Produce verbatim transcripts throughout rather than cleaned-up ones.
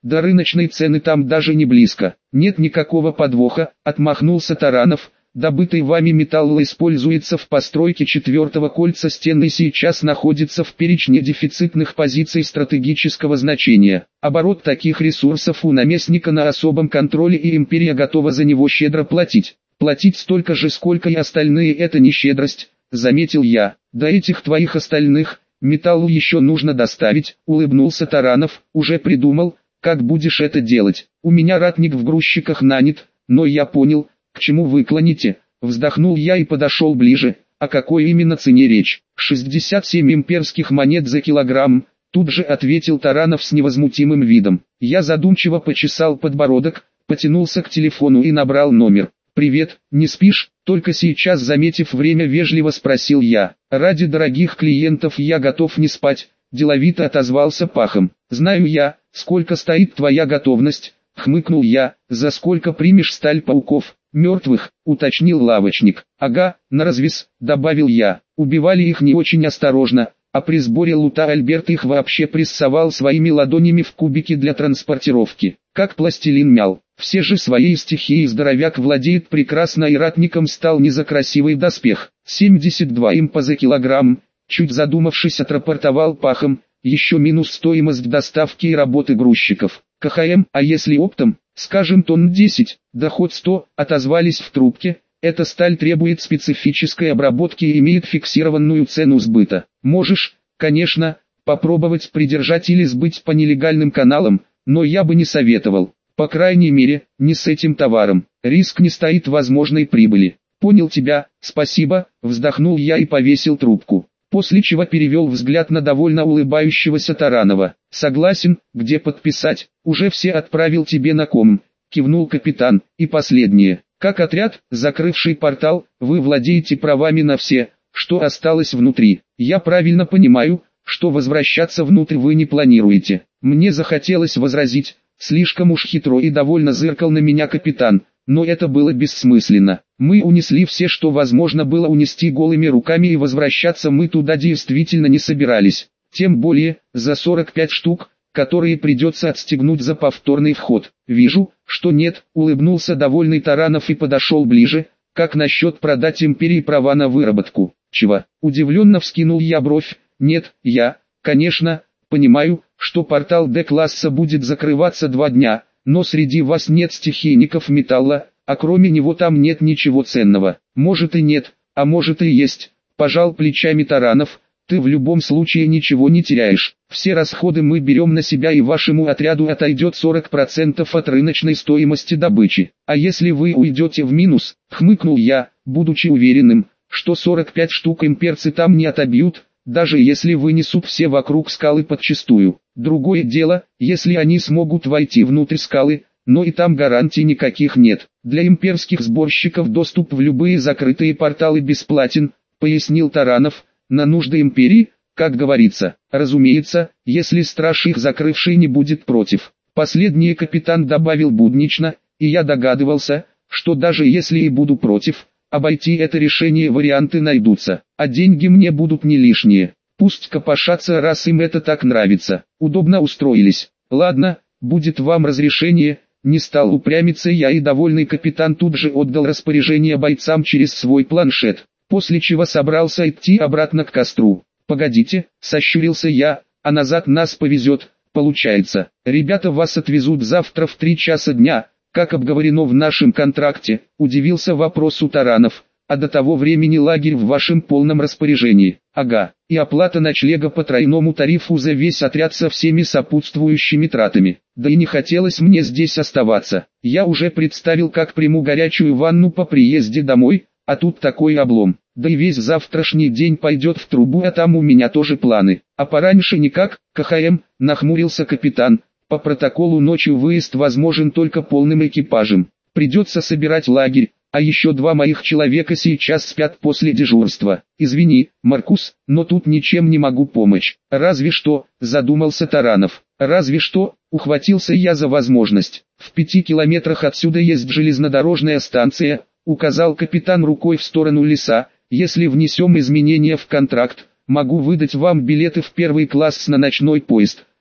До рыночной цены там даже не близко. Нет никакого подвоха, отмахнулся Таранов. Добытый вами металл используется в постройке четвертого кольца стен и сейчас находится в перечне дефицитных позиций стратегического значения. Оборот таких ресурсов у наместника на особом контроле, и империя готова за него щедро платить. Платить столько же, сколько и остальные, это не щедрость, заметил я. До этих твоих остальных, металлу еще нужно доставить, улыбнулся Таранов. Уже придумал, как будешь это делать. У меня ратник в грузчиках нанят, но я понял, к чему вы клоните. Вздохнул я и подошел ближе. О какой именно цене речь? шестьдесят семь имперских монет за килограмм, тут же ответил Таранов с невозмутимым видом. Я задумчиво почесал подбородок, потянулся к телефону и набрал номер. «Привет, не спишь?» Только сейчас, заметив время, вежливо спросил я. «Ради дорогих клиентов я готов не спать», деловито отозвался Пахом. «Знаю я, сколько стоит твоя готовность», хмыкнул я. «За сколько примешь сталь пауков?» «Мертвых», уточнил лавочник. «Ага, на развес», добавил я. «Убивали их не очень осторожно, а при сборе лута Альберт их вообще прессовал своими ладонями в кубики для транспортировки, как пластилин мял. Все же своей стихией здоровяк владеет прекрасно, и ратником стал не за красивый доспех. семьдесят два импа за килограмм», чуть задумавшись, отрапортовал Пахом. «Еще минус стоимость доставки и работы грузчиков. КХМ, а если оптом, скажем, тонн десять, доход сто», отозвались в трубке. «Эта сталь требует специфической обработки и имеет фиксированную цену сбыта. Можешь, конечно, попробовать придержать или сбыть по нелегальным каналам, но я бы не советовал. По крайней мере, не с этим товаром. Риск не стоит возможной прибыли». «Понял тебя, спасибо», вздохнул я и повесил трубку. После чего перевел взгляд на довольно улыбающегося Таранова. «Согласен, где подписать?» «Уже все отправил тебе на ком», кивнул капитан. «И последнее. Как отряд, закрывший портал, вы владеете правами на все, что осталось внутри. Я правильно понимаю, что возвращаться внутрь вы не планируете?» Мне захотелось возразить. Слишком уж хитро и довольно зыркал на меня капитан, но это было бессмысленно. Мы унесли все, что возможно было унести голыми руками, и возвращаться мы туда действительно не собирались. Тем более, за сорок пять штук, которые придется отстегнуть за повторный вход. «Вижу, что нет», улыбнулся довольный Таранов и подошел ближе. «Как насчет продать империи права на выработку?» «Чего?» Удивленно вскинул я бровь. «Нет, я, конечно, понимаю, что портал Д-класса будет закрываться два дня, но среди вас нет стихийников металла, а кроме него там нет ничего ценного». «Может и нет, а может и есть», пожал плечами Таранов. «Ты в любом случае ничего не теряешь. Все расходы мы берем на себя, и вашему отряду отойдет сорок процентов от рыночной стоимости добычи. А если вы уйдете в минус?» Хмыкнул я, будучи уверенным, что сорок пять штук имперцы там не отобьют, даже если вынесут все вокруг скалы подчистую. Другое дело, если они смогут войти внутрь скалы, но и там гарантий никаких нет. Для имперских сборщиков доступ в любые закрытые порталы бесплатен, пояснил Таранов. На нужды империи, как говорится, разумеется, если страж их закрывший не будет против. Последнее капитан добавил буднично, и я догадывался, что даже если и буду против, обойти это решение варианты найдутся, а деньги мне будут не лишние. Пусть копошатся, раз им это так нравится. Удобно устроились. Ладно, будет вам разрешение. Не стал упрямиться я, и довольный капитан тут же отдал распоряжение бойцам через свой планшет, после чего собрался идти обратно к костру. «Погодите», сощурился я, «а назад нас повезет, получается. Ребята вас отвезут завтра в три часа дня, как обговорено в нашем контракте», удивился вопросу Таранов. «А до того времени лагерь в вашем полном распоряжении». «Ага, и оплата ночлега по тройному тарифу за весь отряд со всеми сопутствующими тратами. Да и не хотелось мне здесь оставаться. Я уже представил, как приму горячую ванну по приезде домой, а тут такой облом. Да и весь завтрашний день пойдет в трубу, а там у меня тоже планы. А пораньше никак». «КХМ», нахмурился капитан. «По протоколу ночью выезд возможен только полным экипажем. Придется собирать лагерь, а еще два моих человека сейчас спят после дежурства. Извини, Маркус, но тут ничем не могу помочь». «Разве что», задумался Таранов. «Разве что», ухватился я за возможность. «В пяти километрах отсюда есть железнодорожная станция», указал капитан рукой в сторону леса. «Если внесем изменения в контракт, могу выдать вам билеты в первый класс на ночной поезд.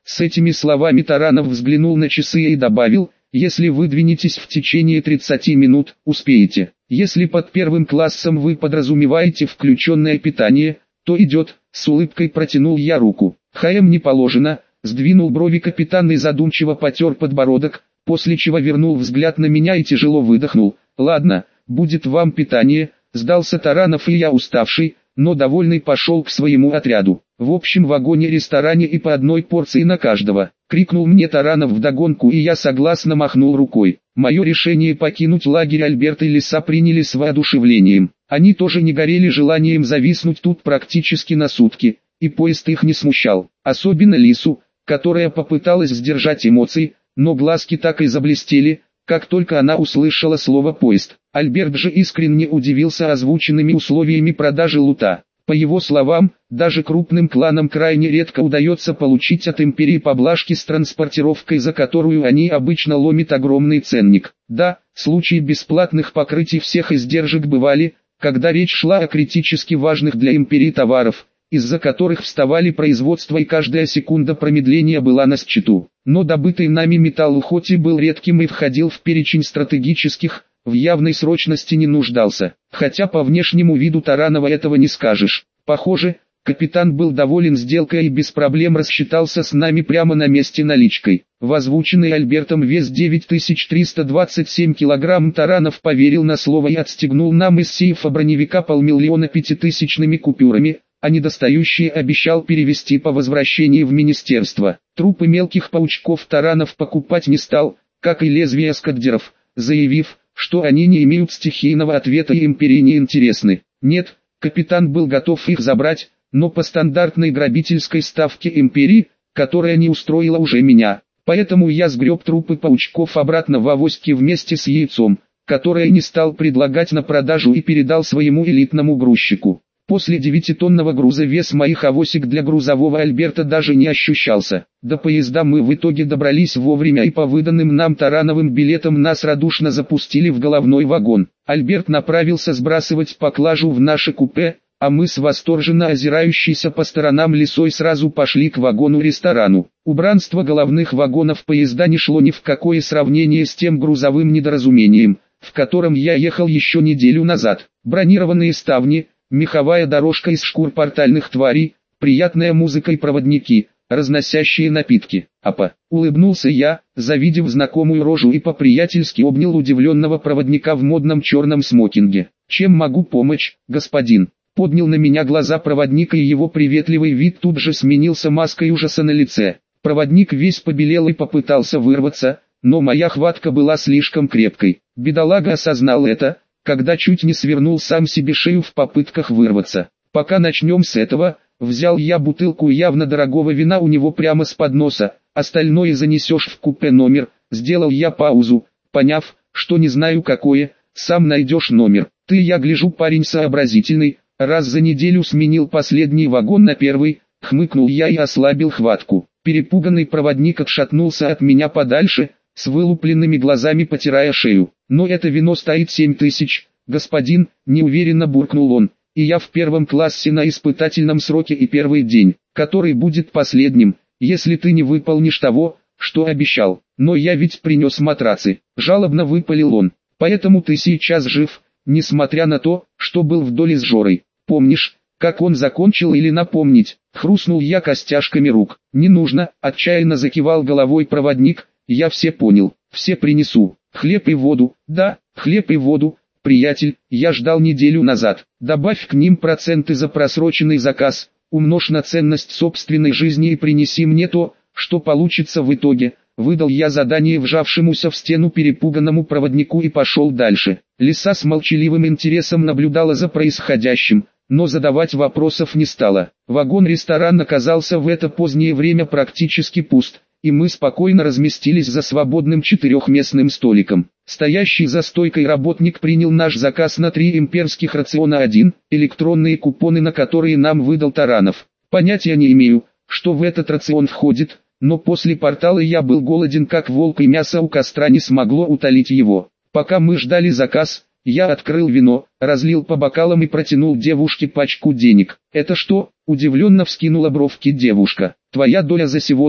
С этими словами Таранов взглянул на часы и добавил: если выдвинетесь в течение тридцати минут, успеете. Если под первым классом вы подразумеваете включенное питание, то идет, с улыбкой протянул я руку. ХМ не положено, сдвинул брови капитан и задумчиво потер подбородок, после чего вернул взгляд на меня и тяжело выдохнул. Ладно, будет вам питание, сдался Таранов, и я, уставший, но довольный, пошел к своему отряду. В общем вагоне-ресторане и по одной порции на каждого. Крикнул мне Таранов вдогонку, и я согласно махнул рукой. Мое решение покинуть лагерь Альберт и Лиса приняли с воодушевлением. Они тоже не горели желанием зависнуть тут практически на сутки, и поезд их не смущал. Особенно Лису, которая попыталась сдержать эмоции, но глазки так и заблестели, как только она услышала слово «поезд». Альберт же искренне удивился озвученными условиями продажи лута. По его словам, даже крупным кланам крайне редко удается получить от империи поблажки с транспортировкой, за которую они обычно ломят огромный ценник. Да, случаи бесплатных покрытий всех издержек бывали, когда речь шла о критически важных для империи товаров, из-за которых вставали производства, и каждая секунда промедления была на счету. Но добытый нами металл хоть и был редким и входил в перечень стратегических, в явной срочности не нуждался. Хотя по внешнему виду Таранова этого не скажешь. Похоже, капитан был доволен сделкой и без проблем рассчитался с нами прямо на месте наличкой. В озвученный Альбертом вес девять тысяч триста двадцать семь килограмм Таранов поверил на слово и отстегнул нам из сейфа броневика полмиллиона пятитысячными купюрами, а недостающие обещал перевести по возвращении в министерство. Трупы мелких паучков Таранов покупать не стал, как и лезвия скаддеров, заявив, что они не имеют стихийного ответа и империи не интересны. Нет, капитан был готов их забрать, но по стандартной грабительской ставке империи, которая не устроила уже меня. Поэтому я сгреб трупы паучков обратно в авоськи вместе с яйцом, которое не стал предлагать на продажу, и передал своему элитному грузчику. После девятитонного груза вес моих авосик для грузового Альберта даже не ощущался. До поезда мы в итоге добрались вовремя, и по выданным нам Тарановым билетам нас радушно запустили в головной вагон. Альберт направился сбрасывать поклажу в наше купе, а мы с восторженно озирающейся по сторонам Лисой сразу пошли к вагону-ресторану. Убранство головных вагонов поезда не шло ни в какое сравнение с тем грузовым недоразумением, в котором я ехал еще неделю назад. Бронированные ставни, меховая дорожка из шкур портальных тварей, приятная музыка и проводники, разносящие напитки. Апа, улыбнулся я, завидев знакомую рожу, и по-приятельски обнял удивленного проводника в модном черном смокинге. Чем могу помочь, господин? Поднял на меня глаза проводник, и его приветливый вид тут же сменился маской ужаса на лице. Проводник весь побелел и попытался вырваться, но моя хватка была слишком крепкой. Бедолага осознал это, когда чуть не свернул сам себе шею в попытках вырваться. Пока начнем с этого, взял я бутылку явно дорогого вина у него прямо с подноса, остальное занесешь в купе номер. Сделал я паузу, поняв, что не знаю какое, сам найдешь номер. Ты, я гляжу, парень сообразительный, раз за неделю сменил последний вагон на первый, хмыкнул я и ослабил хватку. Перепуганный проводник отшатнулся от меня подальше, с вылупленными глазами потирая шею. Но это вино стоит семь тысяч, господин, неуверенно буркнул он, и я в первом классе на испытательном сроке и первый день, который будет последним, если ты не выполнишь того, что обещал. Но я ведь принес матрацы, жалобно выпалил он, поэтому ты сейчас жив, несмотря на то, что был в доле с Жорой. Помнишь, как он закончил, или напомнить? Хрустнул я костяшками рук. Не нужно, отчаянно закивал головой проводник, я все понял, все принесу. Хлеб и воду, да, хлеб и воду, приятель, я ждал неделю назад. Добавь к ним проценты за просроченный заказ, умножь на ценность собственной жизни и принеси мне то, что получится в итоге. Выдал я задание вжавшемуся в стену перепуганному проводнику и пошел дальше. Лиса с молчаливым интересом наблюдала за происходящим, но задавать вопросов не стала. Вагон-ресторан оказался в это позднее время практически пуст, и мы спокойно разместились за свободным четырехместным столиком. Стоящий за стойкой работник принял наш заказ на три имперских рациона один, электронные купоны на которые нам выдал Таранов. Понятия не имею, что в этот рацион входит, но после портала я был голоден как волк, и мясо у костра не смогло утолить его. Пока мы ждали заказ, я открыл вино, разлил по бокалам и протянул девушке пачку денег. «Это что?» – удивленно вскинула бровки девушка. «Твоя доля за сегодня»,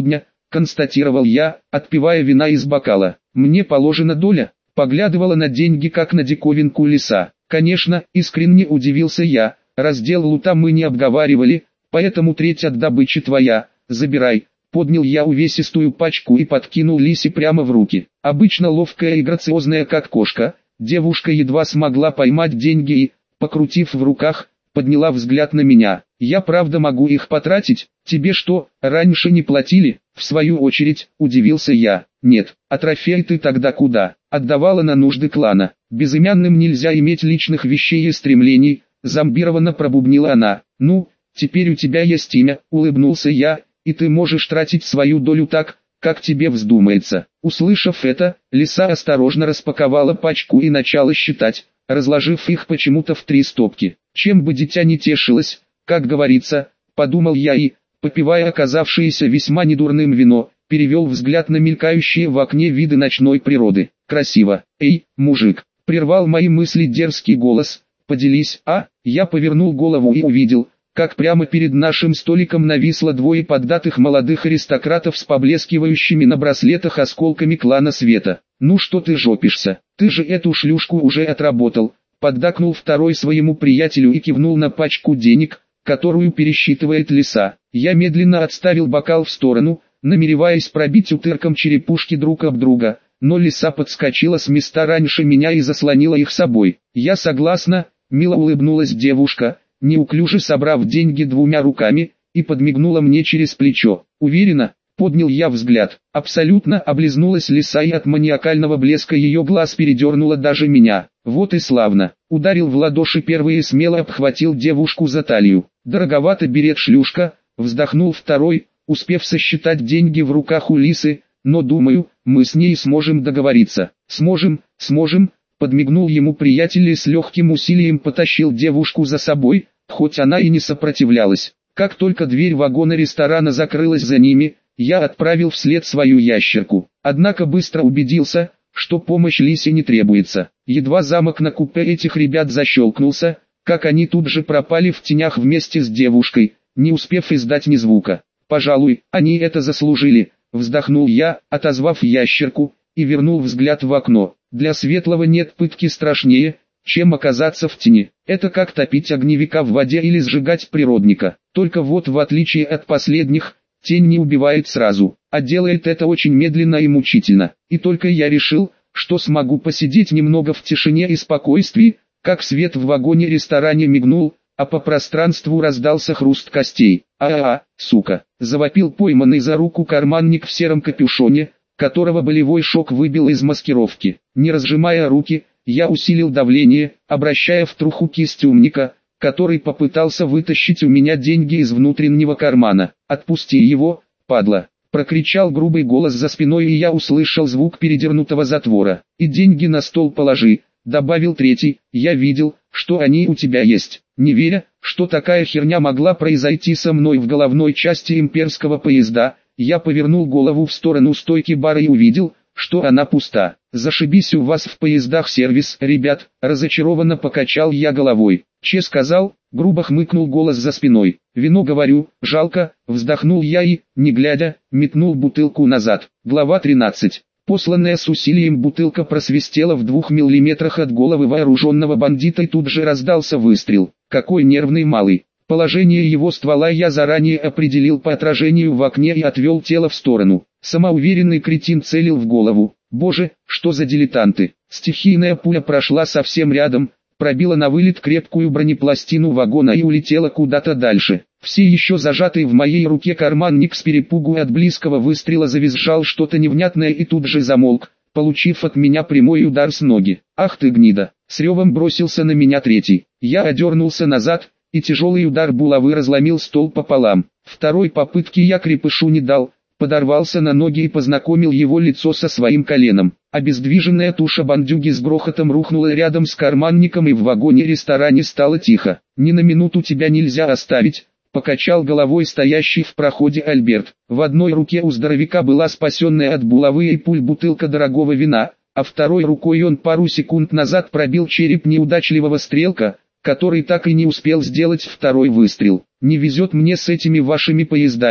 констатировал я, отпивая вина из бокала. Мне положена доля, поглядывала на деньги как на диковинку лиса. Конечно, искренне удивился я, раздел лута мы не обговаривали, поэтому треть от добычи твоя, забирай. Поднял я увесистую пачку и подкинул лисе прямо в руки. Обычно ловкая и грациозная как кошка, девушка едва смогла поймать деньги и, покрутив в руках, подняла взгляд на меня. Я правда могу их потратить? Тебе что, раньше не платили? В свою очередь, удивился я. Нет, а трофей ты тогда куда? Отдавала на нужды клана. Безымянным нельзя иметь личных вещей и стремлений, зомбированно пробубнила она. Ну, теперь у тебя есть имя, улыбнулся я, и ты можешь тратить свою долю так, как тебе вздумается. Услышав это, лиса осторожно распаковала пачку и начала считать, разложив их почему-то в три стопки. Чем бы дитя не тешилось, как говорится, подумал я и, попивая оказавшееся весьма недурным вино, перевел взгляд на мелькающие в окне виды ночной природы. Красиво. Эй, мужик, прервал мои мысли дерзкий голос, поделись. А, я повернул голову и увидел, как прямо перед нашим столиком нависло двое поддатых молодых аристократов с поблескивающими на браслетах осколками клана света. Ну что ты жопишься, ты же эту шлюшку уже отработал. Поддакнул второй своему приятелю и кивнул на пачку денег, которую пересчитывает лиса. Я медленно отставил бокал в сторону, намереваясь пробить утырком черепушки друг об друга, но лиса подскочила с места раньше меня и заслонила их собой. Я согласна, мило улыбнулась девушка, неуклюже собрав деньги двумя руками, и подмигнула мне через плечо. Уверена, поднял я взгляд. Абсолютно, облизнулась лиса, и от маниакального блеска ее глаз передернула даже меня. Вот и славно. Ударил в ладоши первый и смело обхватил девушку за талию. Дороговато берет шлюшка, вздохнул второй, успев сосчитать деньги в руках у лисы, но думаю, мы с ней сможем договориться. Сможем, сможем, подмигнул ему приятель и с легким усилием потащил девушку за собой, хоть она и не сопротивлялась. Как только дверь вагона-ресторана закрылась за ними, я отправил вслед свою ящерку. Однако быстро убедился, что помощь лисе не требуется. Едва замок на купе этих ребят защелкнулся, как они тут же пропали в тенях вместе с девушкой, не успев издать ни звука. «Пожалуй, они это заслужили», — вздохнул я, отозвав ящерку, и вернул взгляд в окно. Для светлого нет пытки страшнее, чем оказаться в тени. Это как топить огневика в воде или сжигать природника. Только вот в отличие от последних, тень не убивает сразу, а делает это очень медленно и мучительно. И только я решил, что смогу посидеть немного в тишине и спокойствии, как свет в вагоне-ресторане мигнул, а по пространству раздался хруст костей. «А-а-а, сука!» — завопил пойманный за руку карманник в сером капюшоне, которого болевой шок выбил из маскировки. Не разжимая руки, я усилил давление, обращая в труху кисть умника, который попытался вытащить у меня деньги из внутреннего кармана. «Отпусти его, падла!» — прокричал грубый голос за спиной, и я услышал звук передернутого затвора. «И деньги на стол положи», — добавил третий. «Я видел, что они у тебя есть». Не веря, что такая херня могла произойти со мной в головной части имперского поезда, я повернул голову в сторону стойки бара и увидел, что она пуста. «Зашибись у вас в поездах сервис, ребят», — разочарованно покачал я головой. «Че сказал?» — грубо хмыкнул голос за спиной. «Вино, говорю, жалко», — вздохнул я и, не глядя, метнул бутылку назад. Глава тринадцать. Посланная с усилием бутылка просвистела в двух миллиметрах от головы вооруженного бандита, и тут же раздался выстрел. Какой нервный малый. Положение его ствола я заранее определил по отражению в окне и отвел тело в сторону. Самоуверенный кретин целил в голову. Боже, что за дилетанты. Стихийная пуля прошла совсем рядом, пробила на вылет крепкую бронепластину вагона и улетела куда-то дальше. Все еще зажатый в моей руке карманник с перепугу от близкого выстрела завизжал что-то невнятное и тут же замолк, получив от меня прямой удар с ноги. «Ах ты гнида!» С ревом бросился на меня третий. Я одернулся назад, и тяжелый удар булавы разломил стол пополам. Второй попытки я крепышу не дал, подорвался на ноги и познакомил его лицо со своим коленом. Обездвиженная туша бандюги с грохотом рухнула рядом с карманником, и в вагоне-ресторане стало тихо. «Ни на минуту тебя нельзя оставить», — покачал головой стоящий в проходе Альберт. В одной руке у здоровяка была спасенная от булавы и пуль бутылка дорогого вина, а второй рукой он пару секунд назад пробил череп неудачливого стрелка, который так и не успел сделать второй выстрел. «Не везет мне с этими вашими поездами»,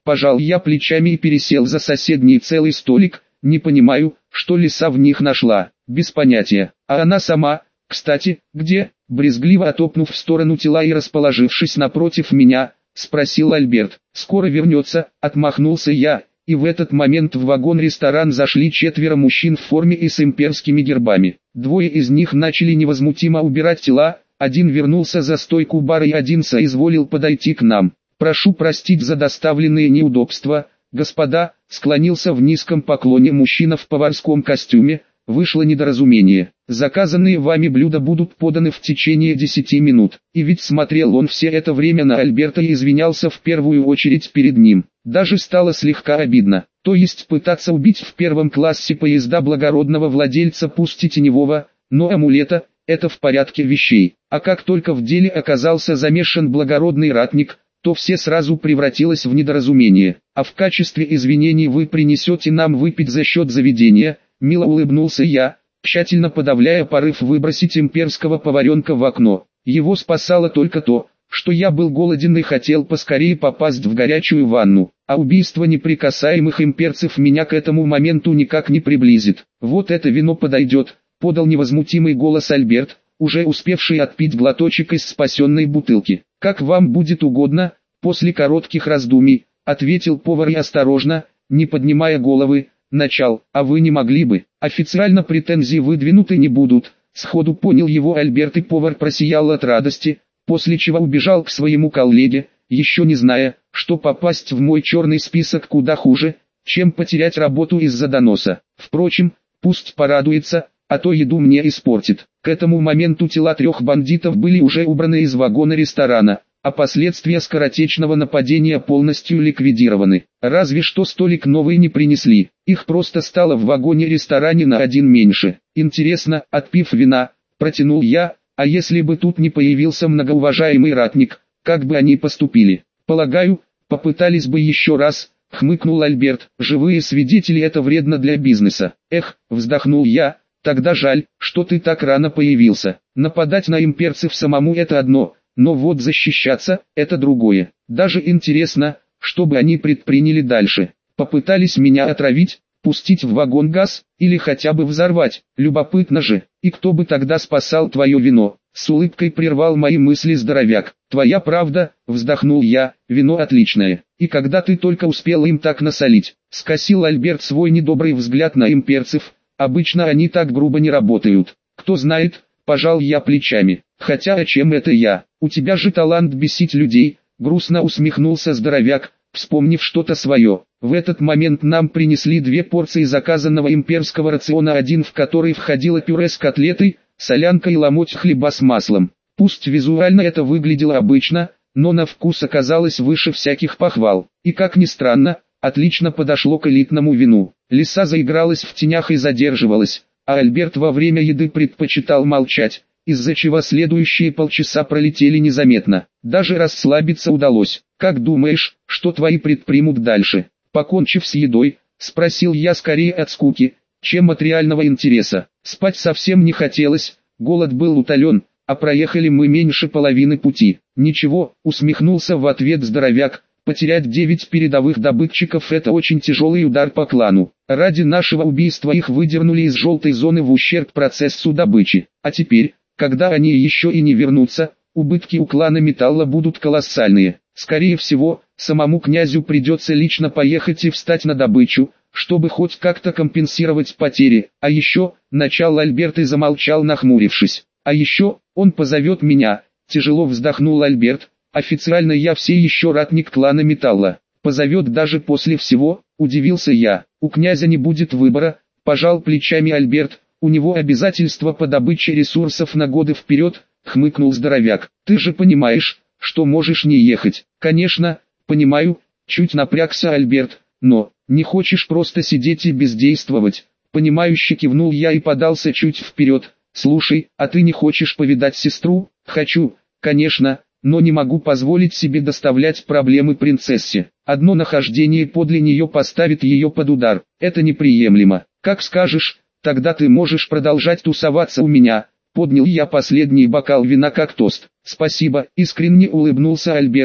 Пожал я плечами и пересел за соседний целый столик. Не понимаю, что лиса в них нашла. Без понятия. А она сама, кстати, где? Брезгливо отопнув в сторону тела и расположившись напротив меня, спросил Альберт. Скоро вернется, отмахнулся я. И в этот момент в вагон-ресторан зашли четверо мужчин в форме и с имперскими гербами. Двое из них начали невозмутимо убирать тела, один вернулся за стойку бара и один соизволил подойти к нам. «Прошу простить за доставленные неудобства, господа», склонился в низком поклоне мужчина в поварском костюме. «Вышло недоразумение. Заказанные вами блюда будут поданы в течение десяти минут». И ведь смотрел он все это время на Альберта и извинялся в первую очередь перед ним. Даже стало слегка обидно. То есть пытаться убить в первом классе поезда благородного владельца пусть и теневого, но амулета – это в порядке вещей. А как только в деле оказался замешан благородный ратник, то все сразу превратилось в недоразумение. А в качестве извинений вы принесете нам выпить за счет заведения. Мило улыбнулся я, тщательно подавляя порыв выбросить имперского поваренка в окно. Его спасало только то, что я был голоден и хотел поскорее попасть в горячую ванну, а убийство неприкасаемых имперцев меня к этому моменту никак не приблизит. «Вот это вино подойдет», — подал невозмутимый голос Альберт, уже успевший отпить глоточек из спасенной бутылки. «Как вам будет угодно», — после коротких раздумий, ответил повар и осторожно, не поднимая головы, начал. «А вы не могли бы? Официально претензии выдвинуты не будут». Сходу понял его Альберт, и повар просиял от радости, после чего убежал к своему коллеге, еще не зная, что попасть в мой черный список куда хуже, чем потерять работу из-за доноса. Впрочем, пусть порадуется, а то еду мне испортит. К этому моменту тела трех бандитов были уже убраны из вагона ресторана, а последствия скоротечного нападения полностью ликвидированы. Разве что столик новый не принесли, их просто стало в вагоне-ресторане на один меньше. Интересно, отпив вина, протянул я, а если бы тут не появился многоуважаемый ратник, как бы они поступили? Полагаю, попытались бы еще раз, хмыкнул Альберт. Живые свидетели — это вредно для бизнеса. Эх, вздохнул я, тогда жаль, что ты так рано появился. Нападать на имперцев самому — это одно, но вот защищаться – это другое. Даже интересно, что бы они предприняли дальше. Попытались меня отравить, пустить в вагон газ, или хотя бы взорвать. Любопытно же, и кто бы тогда спасал твое вино? С улыбкой прервал мои мысли здоровяк. Твоя правда, вздохнул я, вино отличное. И когда ты только успел им так насолить? Скосил Альберт свой недобрый взгляд на имперцев. Обычно они так грубо не работают. Кто знает, пожал я плечами. Хотя о чем это я? У тебя же талант бесить людей, грустно усмехнулся здоровяк, вспомнив что-то свое. В этот момент нам принесли две порции заказанного имперского рациона, один в который входило пюре с котлетой, солянка и ломоть хлеба с маслом. Пусть визуально это выглядело обычно, но на вкус оказалось выше всяких похвал. И как ни странно, отлично подошло к элитному вину. Лиса заигралась в тенях и задерживалась, а Альберт во время еды предпочитал молчать, из-за чего следующие полчаса пролетели незаметно. Даже расслабиться удалось. «Как думаешь, что твои предпримут дальше?» Покончив с едой, спросил я скорее от скуки, чем от реального интереса. Спать совсем не хотелось, голод был утолен, а проехали мы меньше половины пути. «Ничего», усмехнулся в ответ здоровяк, «потерять девять передовых добытчиков — это очень тяжелый удар по клану. Ради нашего убийства их выдернули из желтой зоны в ущерб процессу добычи. А теперь, когда они еще и не вернутся, убытки у клана Металла будут колоссальные. Скорее всего, самому князю придется лично поехать и встать на добычу, чтобы хоть как-то компенсировать потери. А еще», начал Альберт и замолчал, нахмурившись. «А еще, он позовет меня», тяжело вздохнул Альберт. «Официально я все еще ратник клана Металла. Позовет даже после всего», удивился я. «У князя не будет выбора», пожал плечами Альберт. «У него обязательства по добыче ресурсов на годы вперед», хмыкнул здоровяк. «Ты же понимаешь, что можешь не ехать». «Конечно, понимаю», чуть напрягся Альберт. «Но, не хочешь просто сидеть и бездействовать?» Понимающе кивнул я и подался чуть вперед. «Слушай, а ты не хочешь повидать сестру?» «Хочу, конечно, но не могу позволить себе доставлять проблемы принцессе. Одно нахождение подле нее поставит ее под удар. Это неприемлемо. Как скажешь, тогда ты можешь продолжать тусоваться у меня». Поднял я последний бокал вина как тост. «Спасибо», искренне улыбнулся Альберт,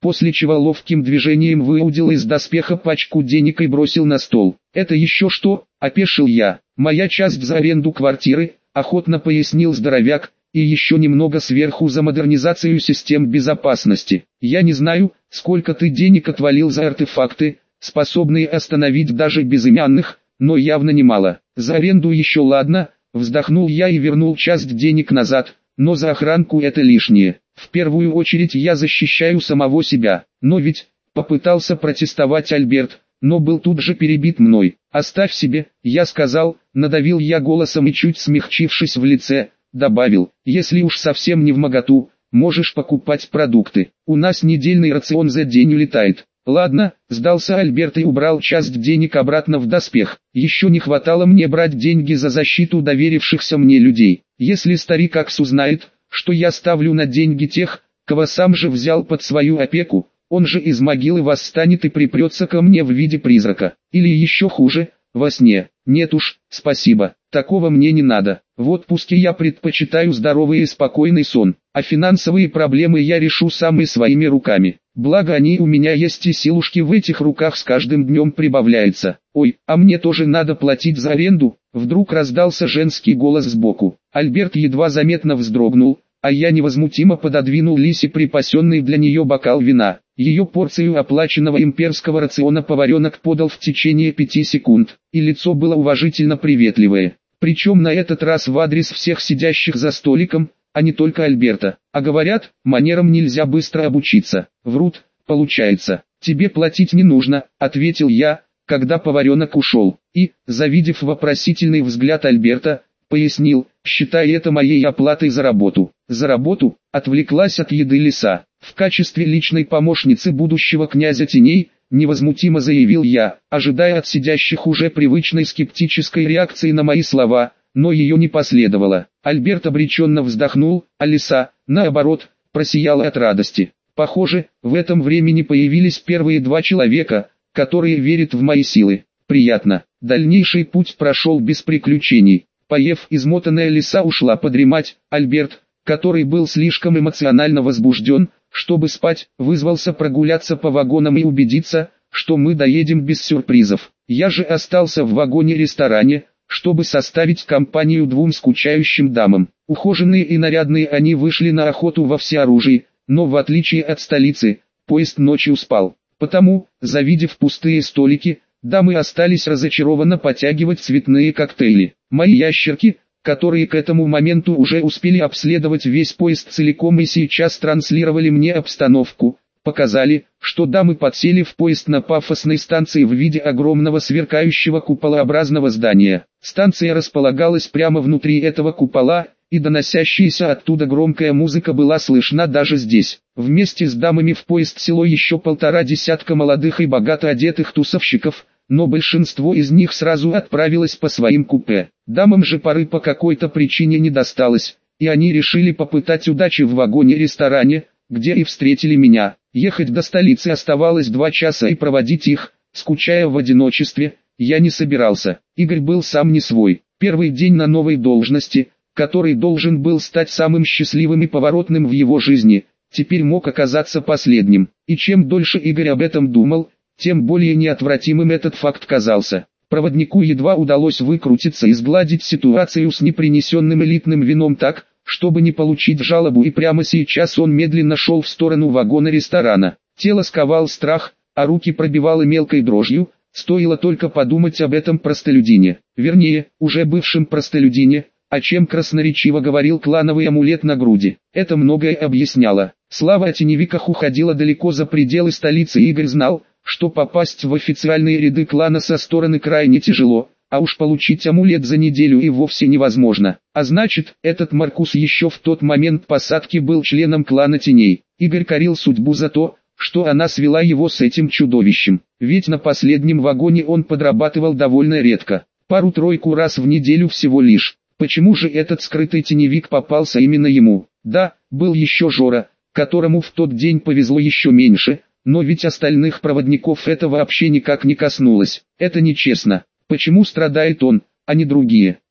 после чего ловким движением выудил из доспеха пачку денег и бросил на стол. «Это еще что?» – опешил я. «Моя часть за аренду квартиры», – охотно пояснил здоровяк, «и еще немного сверху за модернизацию систем безопасности. Я не знаю, сколько ты денег отвалил за артефакты, способные остановить даже безымянных, но явно немало. За аренду еще ладно», – вздохнул я и вернул часть денег назад, «но за охранку это лишнее. В первую очередь я защищаю самого себя». «Но ведь», – попытался протестовать Альберт, но был тут же перебит мной. «Оставь себе», – я сказал, надавил я голосом и чуть смягчившись в лице, добавил, «если уж совсем не вмоготу, можешь покупать продукты. У нас недельный рацион за день улетает». «Ладно», – сдался Альберт и убрал часть денег обратно в доспех. «Еще не хватало мне брать деньги за защиту доверившихся мне людей. Если старик Акс узнает, что я ставлю на деньги тех, кого сам же взял под свою опеку, он же из могилы восстанет и припрется ко мне в виде призрака. Или еще хуже, во сне. Нет уж, спасибо, такого мне не надо. В отпуске я предпочитаю здоровый и спокойный сон, а финансовые проблемы я решу сам и своими руками. Благо они у меня есть и силушки в этих руках с каждым днем прибавляется. Ой, а мне тоже надо платить за аренду?» Вдруг раздался женский голос сбоку. Альберт едва заметно вздрогнул, а я невозмутимо пододвинул Лисе припасенный для нее бокал вина. Ее порцию оплаченного имперского рациона поваренок подал в течение пяти секунд, и лицо было уважительно приветливое. Причем на этот раз в адрес всех сидящих за столиком, а не только Альберта. А говорят, манерам нельзя быстро обучиться. Врут, получается. «Тебе платить не нужно», — ответил я, когда поваренок ушел. И, завидев вопросительный взгляд Альберта, пояснил, «считай это моей оплатой за работу». «За работу?» — отвлеклась от еды Лиса. «В качестве личной помощницы будущего князя теней», — невозмутимо заявил я, ожидая от сидящих уже привычной скептической реакции на мои слова, но ее не последовало. Альберт обреченно вздохнул, а Лиса, наоборот, просияла от радости. Похоже, в этом времени появились первые два человека, которые верят в мои силы. Приятно. Дальнейший путь прошел без приключений. Поев, измотанная Лиса ушла подремать. Альберт, который был слишком эмоционально возбужден, чтобы спать, вызвался прогуляться по вагонам и убедиться, что мы доедем без сюрпризов. Я же остался в вагоне-ресторане, чтобы составить компанию двум скучающим дамам. Ухоженные и нарядные они вышли на охоту во всеоружии, но в отличие от столицы, поезд ночью спал. Потому, завидев пустые столики, дамы остались разочарованно потягивать цветные коктейли. Мои ящерки, которые к этому моменту уже успели обследовать весь поезд целиком и сейчас транслировали мне обстановку, показали, что дамы подсели в поезд на пафосной станции в виде огромного сверкающего куполообразного здания. Станция располагалась прямо внутри этого купола, и доносящаяся оттуда громкая музыка была слышна даже здесь. Вместе с дамами в поезд село еще полтора десятка молодых и богато одетых тусовщиков, но большинство из них сразу отправилось по своим купе. Дамам же поры по какой-то причине не досталось, и они решили попытать удачи в вагоне-ресторане, где и встретили меня. Ехать до столицы оставалось два часа и проводить их, скучая в одиночестве, я не собирался. Игорь был сам не свой. Первый день на новой должности, который должен был стать самым счастливым и поворотным в его жизни, теперь мог оказаться последним. И чем дольше Игорь об этом думал, тем более неотвратимым этот факт казался. Проводнику едва удалось выкрутиться и сгладить ситуацию с непринесенным элитным вином так, чтобы не получить жалобу, и прямо сейчас он медленно шел в сторону вагона ресторана. Тело сковал страх, а руки пробивало мелкой дрожью, стоило только подумать об этом простолюдине. Вернее, уже бывшем простолюдине, о чем красноречиво говорил клановый амулет на груди. Это многое объясняло. Слава о теневиках уходила далеко за пределы столицы, и Игорь знал, что попасть в официальные ряды клана со стороны крайне тяжело, а уж получить амулет за неделю и вовсе невозможно. А значит, этот Маркус еще в тот момент посадки был членом клана теней. Игорь корил судьбу за то, что она свела его с этим чудовищем. Ведь на последнем вагоне он подрабатывал довольно редко, пару-тройку раз в неделю всего лишь. Почему же этот скрытый теневик попался именно ему? Да, был еще Жора, которому в тот день повезло еще меньше, но ведь остальных проводников это вообще никак не коснулось. Это нечестно. Почему страдает он, а не другие?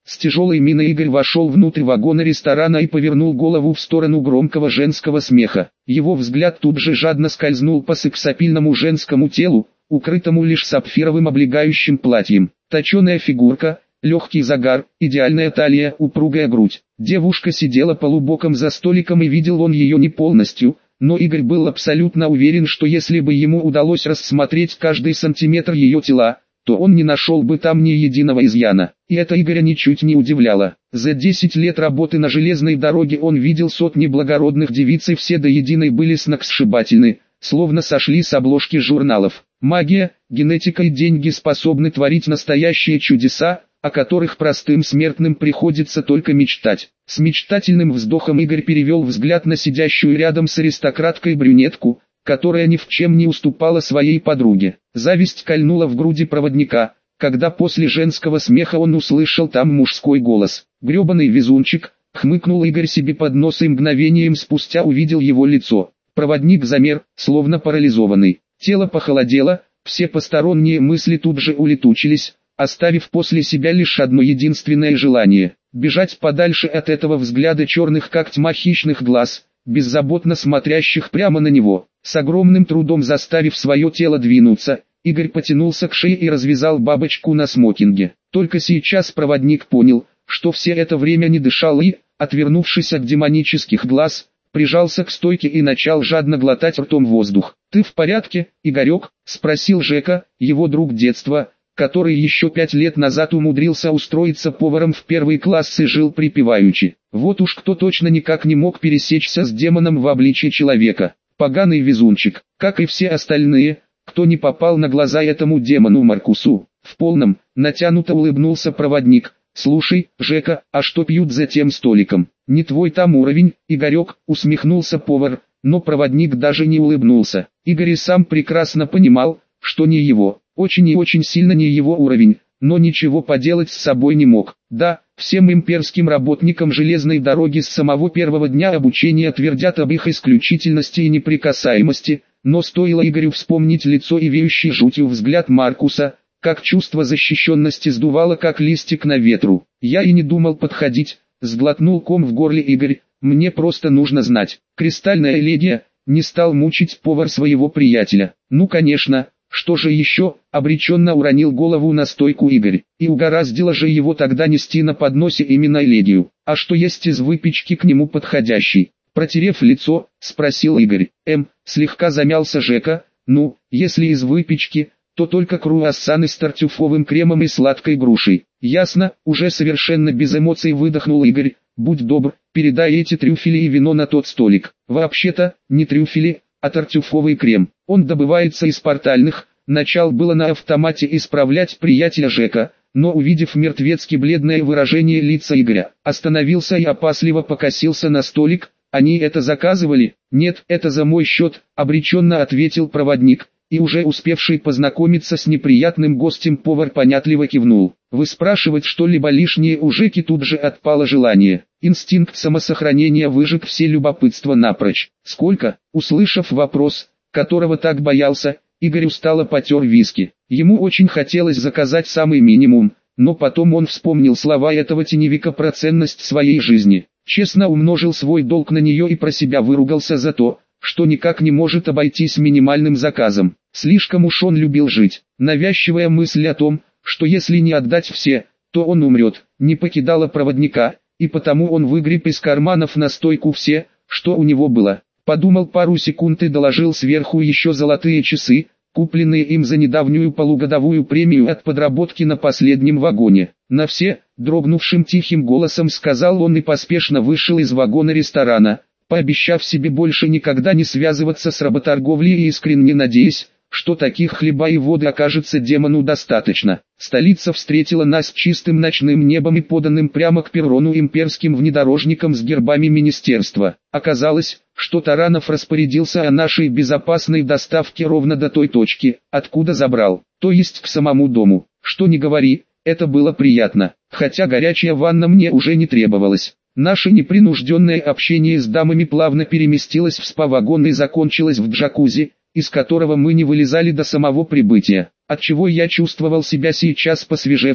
С тяжелой миной Игорь вошел внутрь вагона ресторана и повернул голову в сторону громкого женского смеха. Его взгляд тут же жадно скользнул по сексапильному женскому телу, укрытому лишь сапфировым облегающим платьем. Точеная фигурка, легкий загар, идеальная талия, упругая грудь. Девушка сидела полубоком за столиком и видел он ее не полностью, но Игорь был абсолютно уверен, что если бы ему удалось рассмотреть каждый сантиметр ее тела, то он не нашел бы там ни единого изъяна. И это Игоря ничуть не удивляло. За десять лет работы на железной дороге он видел сотни благородных девиц, и все до единой были сногсшибательны, словно сошли с обложки журналов. Магия, генетика и деньги способны творить настоящие чудеса, о которых простым смертным приходится только мечтать. С мечтательным вздохом Игорь перевел взгляд на сидящую рядом с аристократкой брюнетку, которая ни в чем не уступала своей подруге. Зависть кольнула в груди проводника, когда после женского смеха он услышал там мужской голос. «Гребаный везунчик», — хмыкнул Игорь себе под нос и мгновением спустя увидел его лицо. Проводник замер, словно парализованный. Тело похолодело, все посторонние мысли тут же улетучились, оставив после себя лишь одно единственное желание — бежать подальше от этого взгляда черных как тьма хищных глаз, беззаботно смотрящих прямо на него. С огромным трудом заставив свое тело двинуться, Игорь потянулся к шее и развязал бабочку на смокинге. Только сейчас проводник понял, что все это время не дышал и, отвернувшись от демонических глаз, прижался к стойке и начал жадно глотать ртом воздух. «Ты в порядке, Игорек?» — спросил Жека, его друг детства, который еще пять лет назад умудрился устроиться поваром в первый класс и жил припеваючи. Вот уж кто точно никак не мог пересечься с демоном в обличье человека. Поганый везунчик, как и все остальные, кто не попал на глаза этому демону Маркусу. В полном, натянуто улыбнулся проводник. «Слушай, Жека, а что пьют за тем столиком? Не твой там уровень, Игорек», — усмехнулся повар, но проводник даже не улыбнулся. Игорь и сам прекрасно понимал, что не его, очень и очень сильно не его уровень, но ничего поделать с собой не мог. Да, всем имперским работникам железной дороги с самого первого дня обучения твердят об их исключительности и неприкасаемости, но стоило Игорю вспомнить лицо и веющий жутью взгляд Маркуса, как чувство защищенности сдувало как листик на ветру. «Я и не думал подходить», — сглотнул ком в горле Игорь, «мне просто нужно знать». Кристальная легия не стал мучить повар своего приятеля. «Ну конечно, что же еще?» — обреченно уронил голову на стойку Игорь. И угораздило же его тогда нести на подносе именно элегию. «А что есть из выпечки к нему подходящий?» Протерев лицо, спросил Игорь. «Эм», слегка замялся Жека, «ну, если из выпечки, то только круассаны с тартюфовым кремом и сладкой грушей». «Ясно», уже совершенно без эмоций выдохнул Игорь. «Будь добр, передай эти трюфели и вино на тот столик». «Вообще-то, не трюфели, а тартюфовый крем. Он добывается из портальных». Начал было на автомате исправлять приятеля Жека, но увидев мертвецки бледное выражение лица Игоря, остановился и опасливо покосился на столик. «Они это заказывали?» «Нет, это за мой счет», — обреченно ответил проводник, и уже успевший познакомиться с неприятным гостем повар понятливо кивнул. Выспрашивать что-либо лишнее у Жеки тут же отпало желание. Инстинкт самосохранения выжег все любопытство напрочь. «Сколько?» Услышав вопрос, которого так боялся, Игорь устало потер виски. Ему очень хотелось заказать самый минимум, но потом он вспомнил слова этого теневика про ценность своей жизни. Честно умножил свой долг на нее и про себя выругался за то, что никак не может обойтись минимальным заказом. Слишком уж он любил жить. Навязчивая мысль о том, что если не отдать все, то он умрет, не покидала проводника, и потому он выгреб из карманов на стойку все, что у него было. Подумал пару секунд и доложил сверху еще золотые часы, купленные им за недавнюю полугодовую премию от подработки на последнем вагоне. «На все», дрогнувшим тихим голосом сказал он и поспешно вышел из вагона ресторана, пообещав себе больше никогда не связываться с работорговлей и искренне надеясь, что таких хлеба и воды окажется демону достаточно. Столица встретила нас чистым ночным небом и поданным прямо к перрону имперским внедорожником с гербами министерства. Оказалось, что Таранов распорядился о нашей безопасной доставке ровно до той точки, откуда забрал, то есть к самому дому. Что ни говори, это было приятно, хотя горячая ванна мне уже не требовалась. Наше непринужденное общение с дамами плавно переместилось в спа-вагон и закончилось в джакузи, из которого мы не вылезали до самого прибытия, отчего я чувствовал себя сейчас посвежевшим,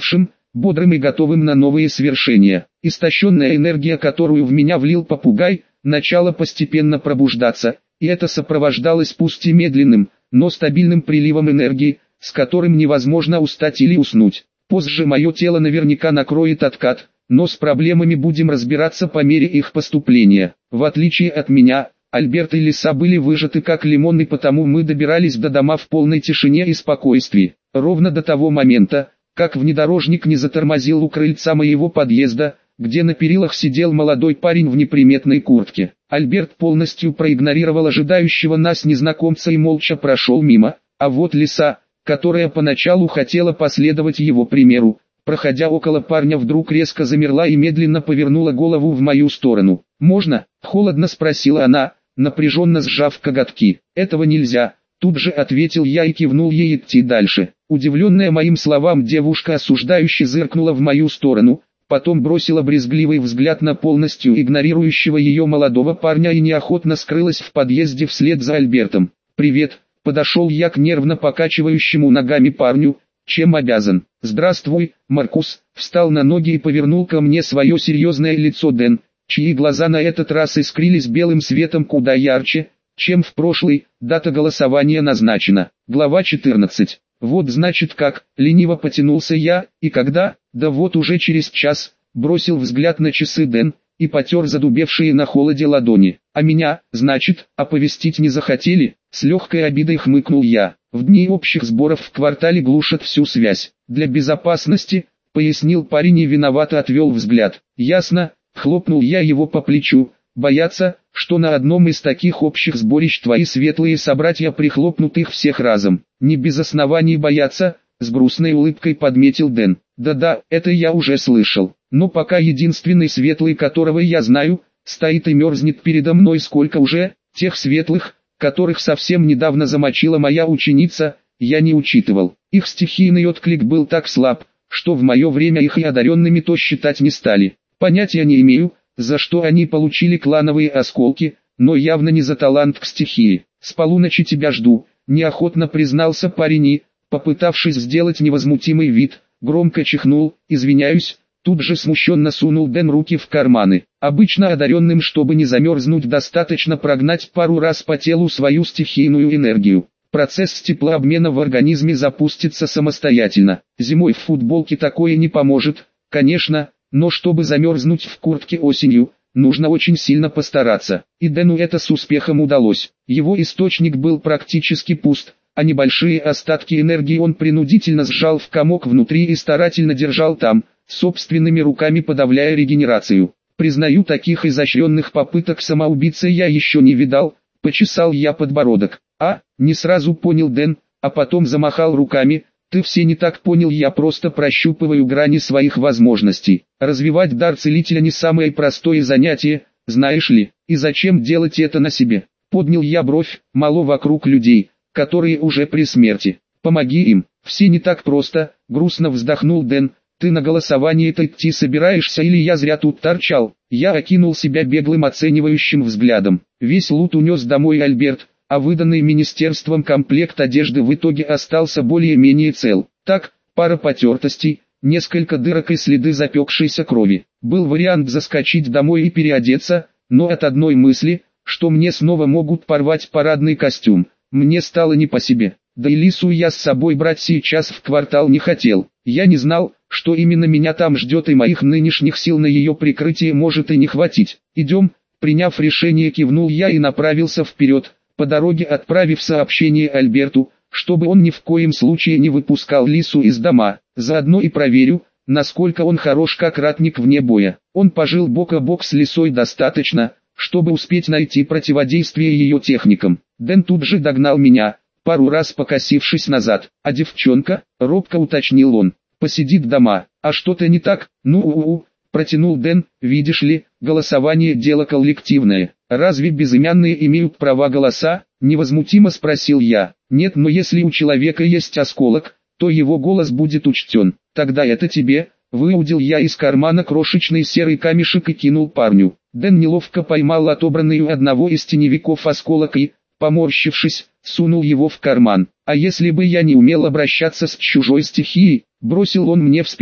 бодрым и готовым на новые свершения. Истощенная энергия, которую в меня влил попугай, начала постепенно пробуждаться, и это сопровождалось пусть и медленным, но стабильным приливом энергии, с которым невозможно устать или уснуть. Позже мое тело наверняка накроет откат, но с проблемами будем разбираться по мере их поступления. В отличие от меня, Альберт и Лиса были выжаты как лимон, и потому мы добирались до дома в полной тишине и спокойствии. Ровно до того момента, как внедорожник не затормозил у крыльца моего подъезда, где на перилах сидел молодой парень в неприметной куртке. Альберт полностью проигнорировал ожидающего нас незнакомца и молча прошел мимо, а вот Лиса, которая поначалу хотела последовать его примеру, проходя около парня, вдруг резко замерла и медленно повернула голову в мою сторону. «Можно?» – холодно спросила она, напряженно сжав коготки. «Этого нельзя», – тут же ответил я и кивнул ей идти дальше. Удивленная моим словам, девушка осуждающе зыркнула в мою сторону, потом бросила брезгливый взгляд на полностью игнорирующего ее молодого парня и неохотно скрылась в подъезде вслед за Альбертом. «Привет», – подошел я к нервно покачивающему ногами парню. «Чем обязан?» «Здравствуй, Маркус», – встал на ноги и повернул ко мне свое серьезное лицо Дэн, чьи глаза на этот раз искрились белым светом куда ярче, чем в прошлый. Дата голосования назначена. Глава четырнадцать. «Вот значит как», – лениво потянулся я, и когда, да вот уже через час, бросил взгляд на часы Дэн и потер задубевшие на холоде ладони. «А меня, значит, оповестить не захотели?» – с легкой обидой хмыкнул я. «В дни общих сборов в квартале глушат всю связь. Для безопасности», – пояснил парень и виновато отвел взгляд. «Ясно», – хлопнул я его по плечу. «Боятся, что на одном из таких общих сборищ твои светлые собратья прихлопнут их всех разом». «Не без оснований боятся», – с грустной улыбкой подметил Дэн. «Да-да, это я уже слышал. Но пока единственный светлый, которого я знаю, стоит и мерзнет передо мной. Сколько уже тех светлых, которых совсем недавно замочила моя ученица, я не учитывал. Их стихийный отклик был так слаб, что в мое время их и одаренными то считать не стали. Понятия не имею, за что они получили клановые осколки, но явно не за талант к стихии. С полуночи тебя жду», – неохотно признался парень и, попытавшись сделать невозмутимый вид, громко чихнул. «Извиняюсь». Тут же смущенно сунул Дэн руки в карманы. Обычно одаренным, чтобы не замерзнуть, достаточно прогнать пару раз по телу свою стихийную энергию. Процесс теплообмена в организме запустится самостоятельно. Зимой в футболке такое не поможет, конечно, но чтобы замерзнуть в куртке осенью, нужно очень сильно постараться. И Дэну это с успехом удалось. Его источник был практически пуст, а небольшие остатки энергии он принудительно сжал в комок внутри и старательно держал там, собственными руками подавляя регенерацию. «Признаю, таких изощренных попыток самоубийцы я еще не видал», – почесал я подбородок. «А?» – не сразу понял Дэн, а потом замахал руками. «Ты все не так понял, я просто прощупываю грани своих возможностей. Развивать дар целителя не самое простое занятие, знаешь ли, и зачем делать это на себе?» Поднял я бровь. «Мало вокруг людей, которые уже при смерти. Помоги им». «Все не так просто», – грустно вздохнул Дэн. «Ты на голосование-то идти собираешься или я зря тут торчал?» Я окинул себя беглым оценивающим взглядом. Весь лут унес домой Альберт, а выданный министерством комплект одежды в итоге остался более-менее цел. Так, пара потертостей, несколько дырок и следы запекшейся крови. Был вариант заскочить домой и переодеться, но от одной мысли, что мне снова могут порвать парадный костюм, мне стало не по себе. Да и Лису я с собой брать сейчас в квартал не хотел. Я не знал, что именно меня там ждет, и моих нынешних сил на ее прикрытие может и не хватить. «Идем», приняв решение, кивнул я и направился вперед, по дороге отправив сообщение Альберту, чтобы он ни в коем случае не выпускал Лису из дома. Заодно и проверю, насколько он хорош как ратник вне боя. Он пожил бок о бок с Лисой достаточно, чтобы успеть найти противодействие ее техникам. Дэн тут же догнал меня, пару раз покосившись назад. «А девчонка?» – робко уточнил он. «Посидит дома. А что-то не так?» «Ну-у-у», – протянул Дэн. «Видишь ли, голосование – дело коллективное. Разве безымянные имеют права голоса?» – невозмутимо спросил я. «Нет, но если у человека есть осколок, то его голос будет учтен. Тогда это тебе». Выудил я из кармана крошечный серый камешек и кинул парню. Дэн неловко поймал отобранный у одного из теневиков осколок и, поморщившись, сунул его в карман. «А если бы я не умел обращаться с чужой стихией?» – бросил он мне в спину.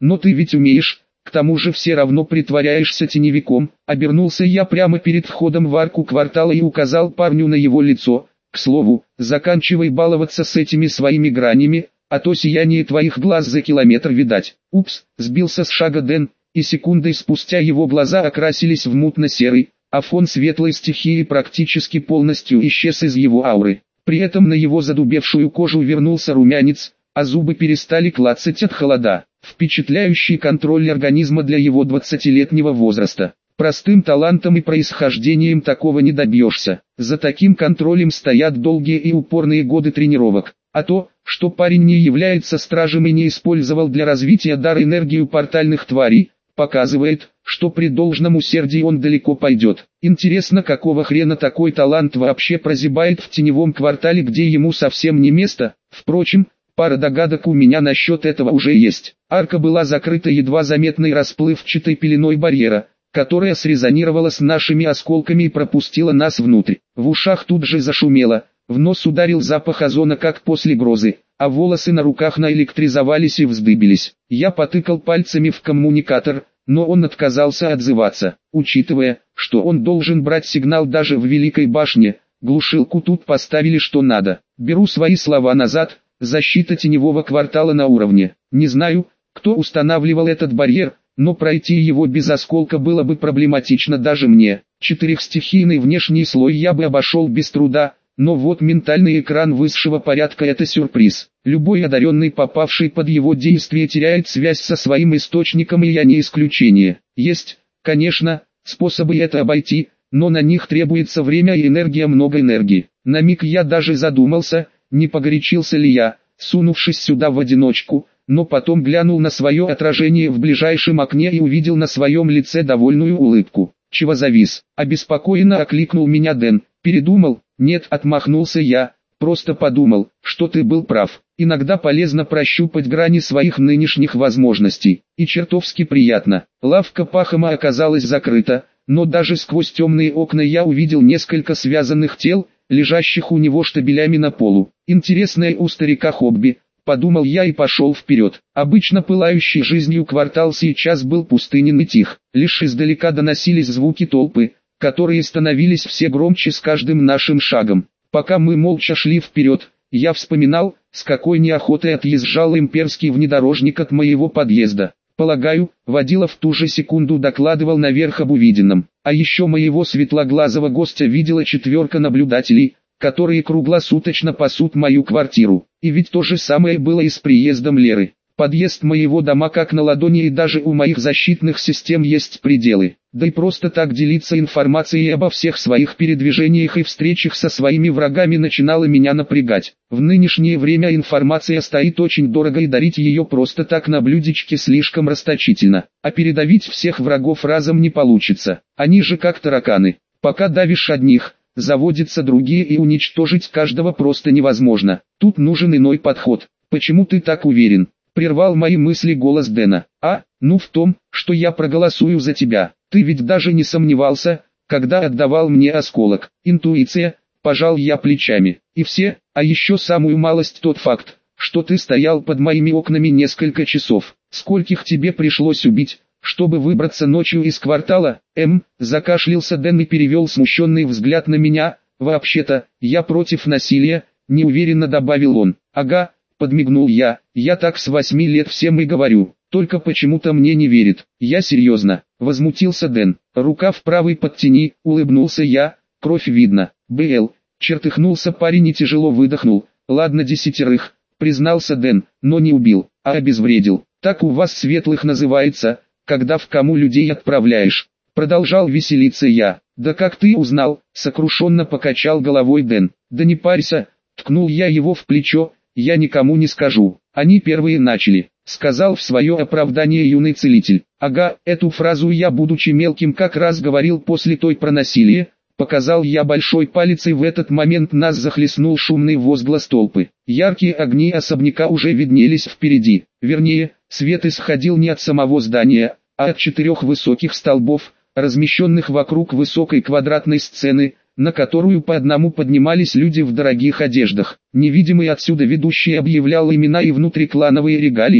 но ты ведь умеешь, к тому же все равно притворяешься теневиком. Обернулся я прямо перед входом в арку квартала и указал парню на его лицо. К слову, заканчивай баловаться с этими своими гранями, а то сияние твоих глаз за километр видать. Упс, сбился с шага Дэн, и секундой спустя его глаза окрасились в мутно-серый, а фон светлой стихии практически полностью исчез из его ауры. При этом на его задубевшую кожу вернулся румянец, а зубы перестали клацать от холода. Впечатляющий контроль организма для его двадцатилетнего возраста. Простым талантом и происхождением такого не добьешься. За таким контролем стоят долгие и упорные годы тренировок. А то, что парень не является стражем и не использовал для развития дар энергию портальных тварей, показывает, что при должном усердии он далеко пойдет. Интересно, какого хрена такой талант вообще прозябает в теневом квартале, где ему совсем не место. Впрочем, пара догадок у меня насчет этого уже есть. Арка была закрыта едва заметной расплывчатой пеленой барьера, которая срезонировала с нашими осколками и пропустила нас внутрь. В ушах тут же зашумело, в нос ударил запах озона как после грозы, а волосы на руках наэлектризовались и вздыбились. Я потыкал пальцами в коммуникатор, но он отказался отзываться. Учитывая, что он должен брать сигнал даже в Великой башне, глушилку тут поставили что надо. Беру свои слова назад. Защита теневого квартала на уровне. Не знаю, кто устанавливал этот барьер, но пройти его без осколка было бы проблематично даже мне. Четырехстихийный внешний слой я бы обошел без труда, но вот ментальный экран высшего порядка — это сюрприз. Любой одаренный, попавший под его действие, теряет связь со своим источником, и я не исключение. Есть, конечно, способы это обойти, но на них требуется время и энергия, много энергии. На миг я даже задумался, не погорячился ли я, сунувшись сюда в одиночку, но потом глянул на свое отражение в ближайшем окне и увидел на своем лице довольную улыбку. Чего завис? Обеспокоенно окликнул меня Дэн. Передумал? Нет, отмахнулся я, просто подумал, что ты был прав. Иногда полезно прощупать грани своих нынешних возможностей, и чертовски приятно. Лавка Пахома оказалась закрыта, но даже сквозь темные окна я увидел несколько связанных тел, лежащих у него штабелями на полу. Интересное у старика хобби, подумал я и пошел вперед. Обычно пылающий жизнью квартал сейчас был пустынен и тих. Лишь издалека доносились звуки толпы, которые становились все громче с каждым нашим шагом. Пока мы молча шли вперед, я вспоминал, с какой неохотой отъезжал имперский внедорожник от моего подъезда. Полагаю, водила в ту же секунду докладывал наверх об увиденном. А еще моего светлоглазого гостя видела четверка наблюдателей, которые круглосуточно пасут мою квартиру. И ведь то же самое было и с приездом Леры. Подъезд моего дома как на ладони, и даже у моих защитных систем есть пределы. Да и просто так делиться информацией обо всех своих передвижениях и встречах со своими врагами начинало меня напрягать. В нынешнее время информация стоит очень дорого, и дарить ее просто так на блюдечке слишком расточительно. А передавить всех врагов разом не получится. Они же как тараканы. Пока давишь одних, заводятся другие, и уничтожить каждого просто невозможно. Тут нужен иной подход. Почему ты так уверен? Прервал мои мысли голос Дэна. А, ну в том, что я проголосую за тебя. Ты ведь даже не сомневался, когда отдавал мне осколок. Интуиция, пожал я плечами. И все, а еще самую малость тот факт, что ты стоял под моими окнами несколько часов. Скольких тебе пришлось убить, чтобы выбраться ночью из квартала? Эм, закашлялся Дэн и перевел смущенный взгляд на меня. Вообще-то, я против насилия, неуверенно добавил он. Ага. Подмигнул я, я так с восьми лет всем и говорю, только почему-то мне не верит. Я серьезно, возмутился Дэн. Рука в правой подтяни, улыбнулся я, кровь видно. БЛ, чертыхнулся парень и тяжело выдохнул. Ладно, десятерых, признался Дэн, но не убил, а обезвредил. Так у вас светлых называется, когда в кому людей отправляешь. Продолжал веселиться я. Да как ты узнал? Сокрушенно покачал головой Дэн. Да не парься, ткнул я его в плечо. Я никому не скажу, они первые начали, сказал в свое оправдание юный целитель. Ага, эту фразу я, будучи мелким, как раз говорил после той про насилие, показал я большой палец, и в этот момент нас захлестнул шумный возглас толпы. Яркие огни особняка уже виднелись впереди, вернее, свет исходил не от самого здания, а от четырех высоких столбов, размещенных вокруг высокой квадратной сцены, на которую по одному поднимались люди в дорогих одеждах. Невидимый отсюда ведущий объявлял имена и внутриклановые регалии,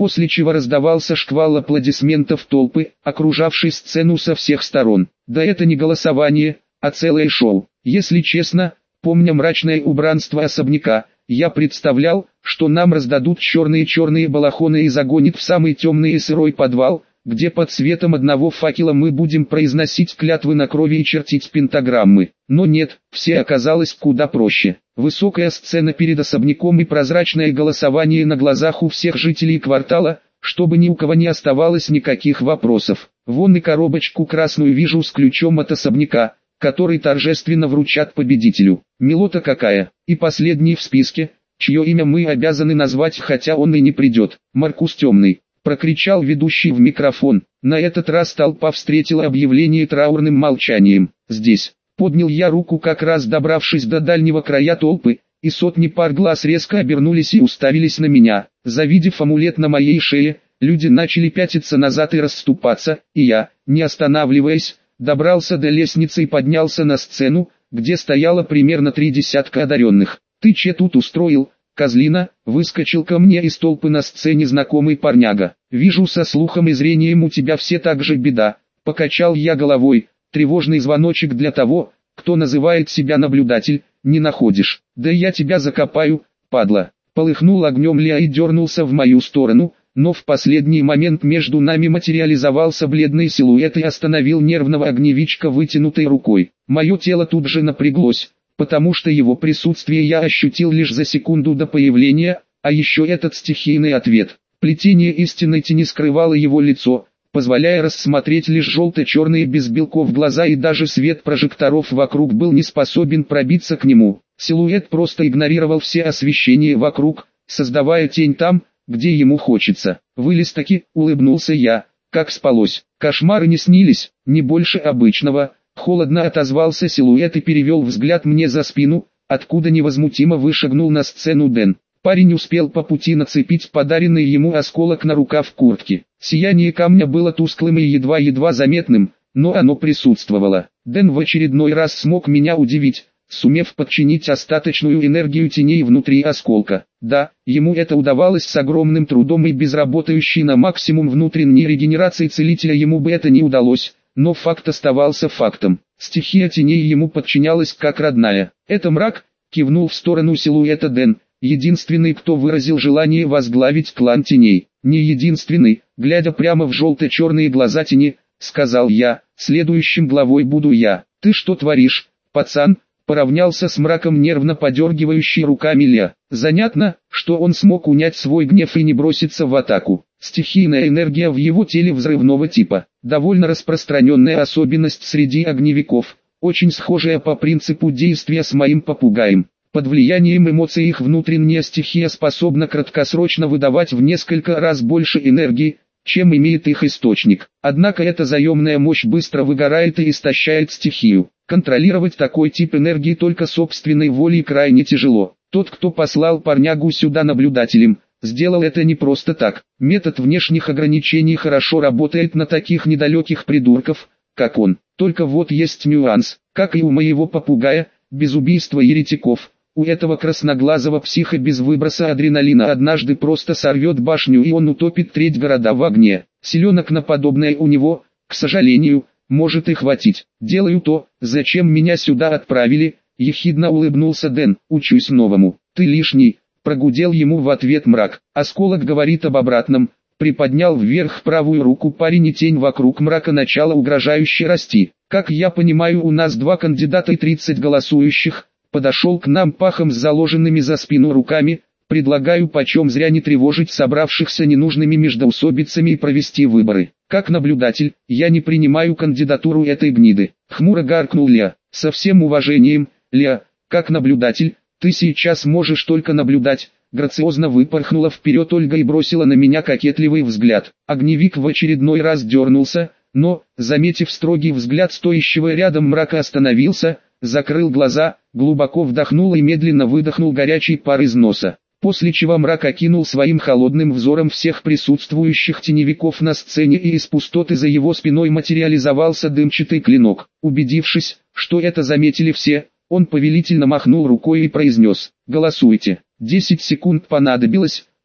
после чего раздавался шквал аплодисментов толпы, окружавшей сцену со всех сторон. Да это не голосование, а целое шоу. Если честно, помня мрачное убранство особняка, я представлял, что нам раздадут черные-черные балахоны и загонят в самый темный и сырой подвал, где под светом одного факела мы будем произносить клятвы на крови и чертить пентаграммы. Но нет, все оказалось куда проще. Высокая сцена перед особняком и прозрачное голосование на глазах у всех жителей квартала, чтобы ни у кого не оставалось никаких вопросов. Вон и коробочку красную вижу с ключом от особняка, который торжественно вручат победителю. Милота какая, и последний в списке, чье имя мы обязаны назвать, хотя он и не придет. Маркус Темный. Прокричал ведущий в микрофон. На этот раз толпа встретила объявление траурным молчанием. Здесь. Поднял я руку, как раз добравшись до дальнего края толпы, и сотни пар глаз резко обернулись и уставились на меня. Завидев амулет на моей шее, люди начали пятиться назад и расступаться, и я, не останавливаясь, добрался до лестницы и поднялся на сцену, где стояло примерно три десятка одаренных. «Ты че тут устроил, козлина?» — выскочил ко мне из толпы на сцене знакомый парняга. «Вижу, со слухом и зрением у тебя все так же беда», — покачал я головой. «Тревожный звоночек для того, кто называет себя наблюдатель, не находишь. Да я тебя закопаю, падла». Полыхнул огнем Лео и дернулся в мою сторону, но в последний момент между нами материализовался бледный силуэт и остановил нервного огневичка вытянутой рукой. Мое тело тут же напряглось, потому что его присутствие я ощутил лишь за секунду до появления, а еще этот стихийный ответ. Плетение истинной тени скрывало его лицо, позволяя рассмотреть лишь желто-черные без белков глаза, и даже свет прожекторов вокруг был не способен пробиться к нему. Силуэт просто игнорировал все освещения вокруг, создавая тень там, где ему хочется. «Вылез-таки», — улыбнулся я, — «как спалось? Кошмары не снились, не больше обычного». Холодно отозвался силуэт и перевел взгляд мне за спину, откуда невозмутимо вышагнул на сцену Дэн. Парень успел по пути нацепить подаренный ему осколок на рукав куртки. Сияние камня было тусклым и едва-едва заметным, но оно присутствовало. Дэн в очередной раз смог меня удивить, сумев подчинить остаточную энергию теней внутри осколка. Да, ему это удавалось с огромным трудом, и без работающей на максимум внутренней регенерации целителя ему бы это не удалось, но факт оставался фактом. Стихия теней ему подчинялась как родная. «Это мрак», — кивнул в сторону силуэта Дэн, единственный, кто выразил желание возглавить клан теней. «Не единственный», — глядя прямо в желто-черные глаза тени, сказал я, — «следующим главой буду я». «Ты что творишь, пацан?» — поравнялся с мраком нервно подергивающий руками Ля. Занятно, что он смог унять свой гнев и не броситься в атаку. Стихийная энергия в его теле взрывного типа, довольно распространенная особенность среди огневиков, очень схожая по принципу действия с моим попугаем. Под влиянием эмоций их внутренняя стихия способна краткосрочно выдавать в несколько раз больше энергии, чем имеет их источник. Однако эта заемная мощь быстро выгорает и истощает стихию. Контролировать такой тип энергии только собственной волей крайне тяжело. Тот, кто послал парнягу сюда наблюдателем, сделал это не просто так. Метод внешних ограничений хорошо работает на таких недалеких придурков, как он. Только вот есть нюанс. Как и у моего попугая, без убийства еретиков, у этого красноглазого психа без выброса адреналина однажды просто сорвет башню, и он утопит треть города в огне. Селенок на подобное у него, к сожалению, может и хватить. «Делаю то, зачем меня сюда отправили», — ехидно улыбнулся Дэн. «Учусь новому». «Ты лишний», — прогудел ему в ответ мрак. Осколок говорит об обратном. Приподнял вверх правую руку парень, и тень вокруг мрака начала угрожающе расти. «Как я понимаю, у нас два кандидата и тридцать голосующих». Подошел к нам пахом с заложенными за спину руками. «Предлагаю почем зря не тревожить собравшихся ненужными междоусобицами и провести выборы. Как наблюдатель, я не принимаю кандидатуру этой гниды». Хмуро гаркнул Ля. «Со всем уважением, Ля, как наблюдатель, ты сейчас можешь только наблюдать». Грациозно выпорхнула вперед Ольга и бросила на меня кокетливый взгляд. Огневик в очередной раз дернулся, но, заметив строгий взгляд стоящего рядом мрака, остановился, закрыл глаза, глубоко вдохнул и медленно выдохнул горячий пар из носа. После чего мрак окинул своим холодным взором всех присутствующих теневиков на сцене, и из пустоты за его спиной материализовался дымчатый клинок. Убедившись, что это заметили все, он повелительно махнул рукой и произнес: «Голосуйте». Десять секунд понадобилось,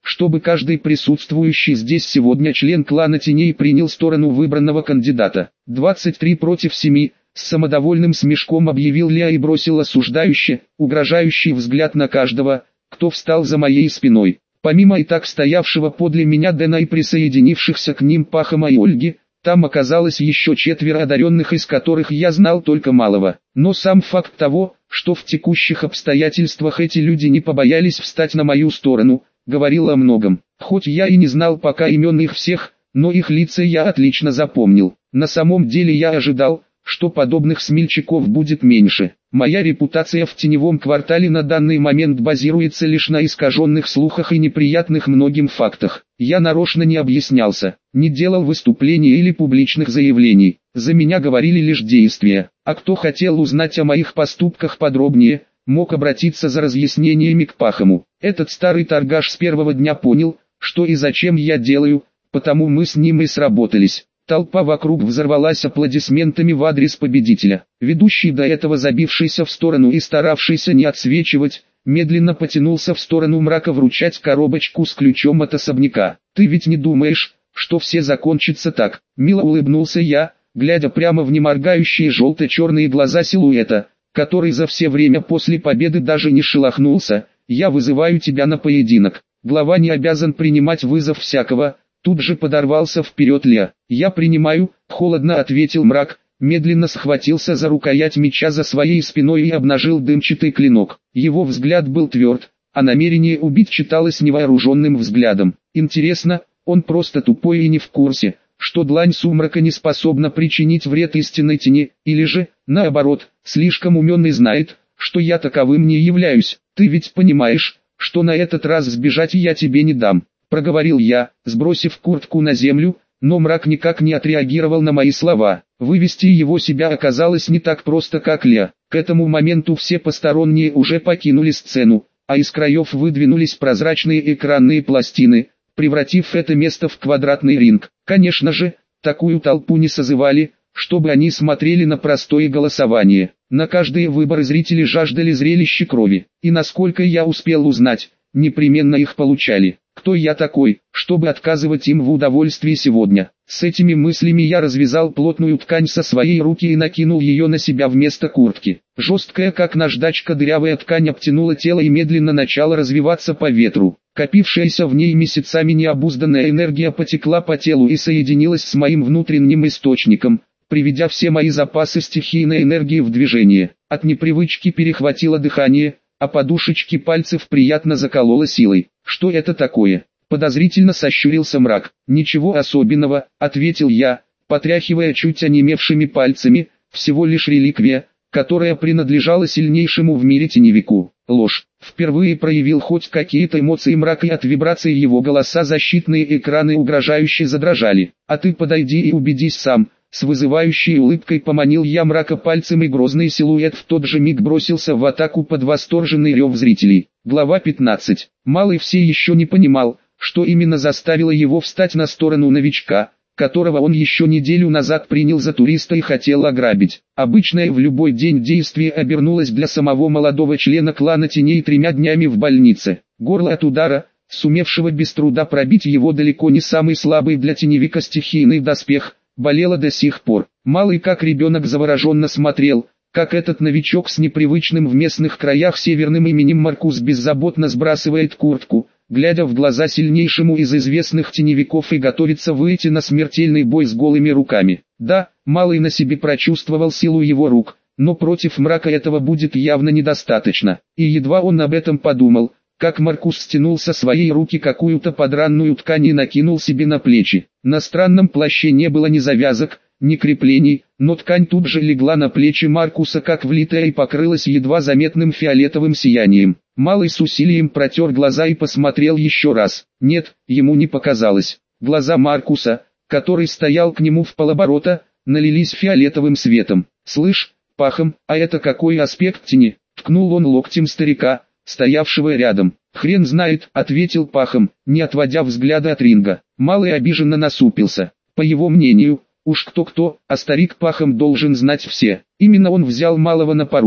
чтобы каждый присутствующий здесь сегодня член клана Теней принял сторону выбранного кандидата. двадцать три против семи, с самодовольным смешком объявил Ля и бросил осуждающий, угрожающий взгляд на каждого, кто встал за моей спиной. Помимо и так стоявшего подле меня Дэна и присоединившихся к ним Пахома и Ольги, там оказалось еще четверо одаренных, из которых я знал только малого. Но сам факт того, что в текущих обстоятельствах эти люди не побоялись встать на мою сторону, говорил о многом. Хоть я и не знал пока имен их всех, но их лица я отлично запомнил. На самом деле я ожидал, что подобных смельчаков будет меньше. Моя репутация в теневом квартале на данный момент базируется лишь на искаженных слухах и неприятных многим фактах. Я нарочно не объяснялся, не делал выступлений или публичных заявлений. За меня говорили лишь действия. А кто хотел узнать о моих поступках подробнее, мог обратиться за разъяснениями к Пахому. Этот старый торгаш с первого дня понял, что и зачем я делаю, потому мы с ним и сработались. Толпа вокруг взорвалась аплодисментами в адрес победителя. Ведущий, до этого забившийся в сторону и старавшийся не отсвечивать, медленно потянулся в сторону мрака вручать коробочку с ключом от особняка. «Ты ведь не думаешь, что все закончится так?» Мило улыбнулся я, глядя прямо в неморгающие желто-черные глаза силуэта, который за все время после победы даже не шелохнулся. «Я вызываю тебя на поединок. Глава не обязан принимать вызов всякого». Тут же подорвался вперед Ля. «Я принимаю», — холодно ответил мрак, медленно схватился за рукоять меча за своей спиной и обнажил дымчатый клинок. Его взгляд был тверд, а намерение убить читалось невооруженным взглядом. Интересно, он просто тупой и не в курсе, что длань сумрака не способна причинить вред истинной тени, или же, наоборот, слишком умен и знает, что я таковым не являюсь. «Ты ведь понимаешь, что на этот раз сбежать я тебе не дам», — проговорил я, сбросив куртку на землю, но мрак никак не отреагировал на мои слова. Вывести его себя оказалось не так просто, как Ля. К этому моменту все посторонние уже покинули сцену, а из краев выдвинулись прозрачные экранные пластины, превратив это место в квадратный ринг. Конечно же, такую толпу не созывали, чтобы они смотрели на простое голосование. На каждые выборы зрители жаждали зрелища крови, и насколько я успел узнать, непременно их получали. Кто я такой, чтобы отказывать им в удовольствии сегодня? С этими мыслями я развязал плотную ткань со своей руки и накинул ее на себя вместо куртки. Жесткая как наждачка дырявая ткань обтянула тело и медленно начала развиваться по ветру. Копившаяся в ней месяцами необузданная энергия потекла по телу и соединилась с моим внутренним источником, приведя все мои запасы стихийной энергии в движение. От непривычки перехватило дыхание, а подушечки пальцев приятно закололо силой. «Что это такое?» — подозрительно сощурился мрак. «Ничего особенного», — ответил я, потряхивая чуть онемевшими пальцами, «всего лишь реликвия, которая принадлежала сильнейшему в мире теневику». Ложь. Впервые проявил хоть какие-то эмоции мрак, и от вибрации его голоса защитные экраны угрожающе задрожали. «А ты подойди и убедись сам». С вызывающей улыбкой поманил я мрака пальцем, и грозный силуэт в тот же миг бросился в атаку под восторженный рев зрителей. Глава пятнадцать. Малый все еще не понимал, что именно заставило его встать на сторону новичка, которого он еще неделю назад принял за туриста и хотел ограбить. Обычное в любой день действие обернулось для самого молодого члена клана Теней тремя днями в больнице. Горло от удара, сумевшего без труда пробить его далеко не самый слабый для теневика стихийный доспех, болело до сих пор. Малый как ребенок завороженно смотрел, как этот новичок с непривычным в местных краях северным именем Маркус беззаботно сбрасывает куртку, глядя в глаза сильнейшему из известных теневиков, и готовится выйти на смертельный бой с голыми руками. Да, Малый на себе прочувствовал силу его рук, но против мрака этого будет явно недостаточно. И едва он об этом подумал, как Маркус стянул со своей руки какую-то подранную ткань и накинул себе на плечи. На странном плаще не было ни завязок, ни креплений, но ткань тут же легла на плечи Маркуса как влитая и покрылась едва заметным фиолетовым сиянием. Малый с усилием протер глаза и посмотрел еще раз. Нет, ему не показалось. Глаза Маркуса, который стоял к нему вполоборота, налились фиолетовым светом. «Слышь, Пахом, а это какой аспект тени?» — ткнул он локтем старика, стоявшего рядом. «Хрен знает», — ответил Пахом, не отводя взгляда от ринга. Малый обиженно насупился. По его мнению, уж кто-кто, а старик Пахом должен знать все. Именно он взял Малого на поруки,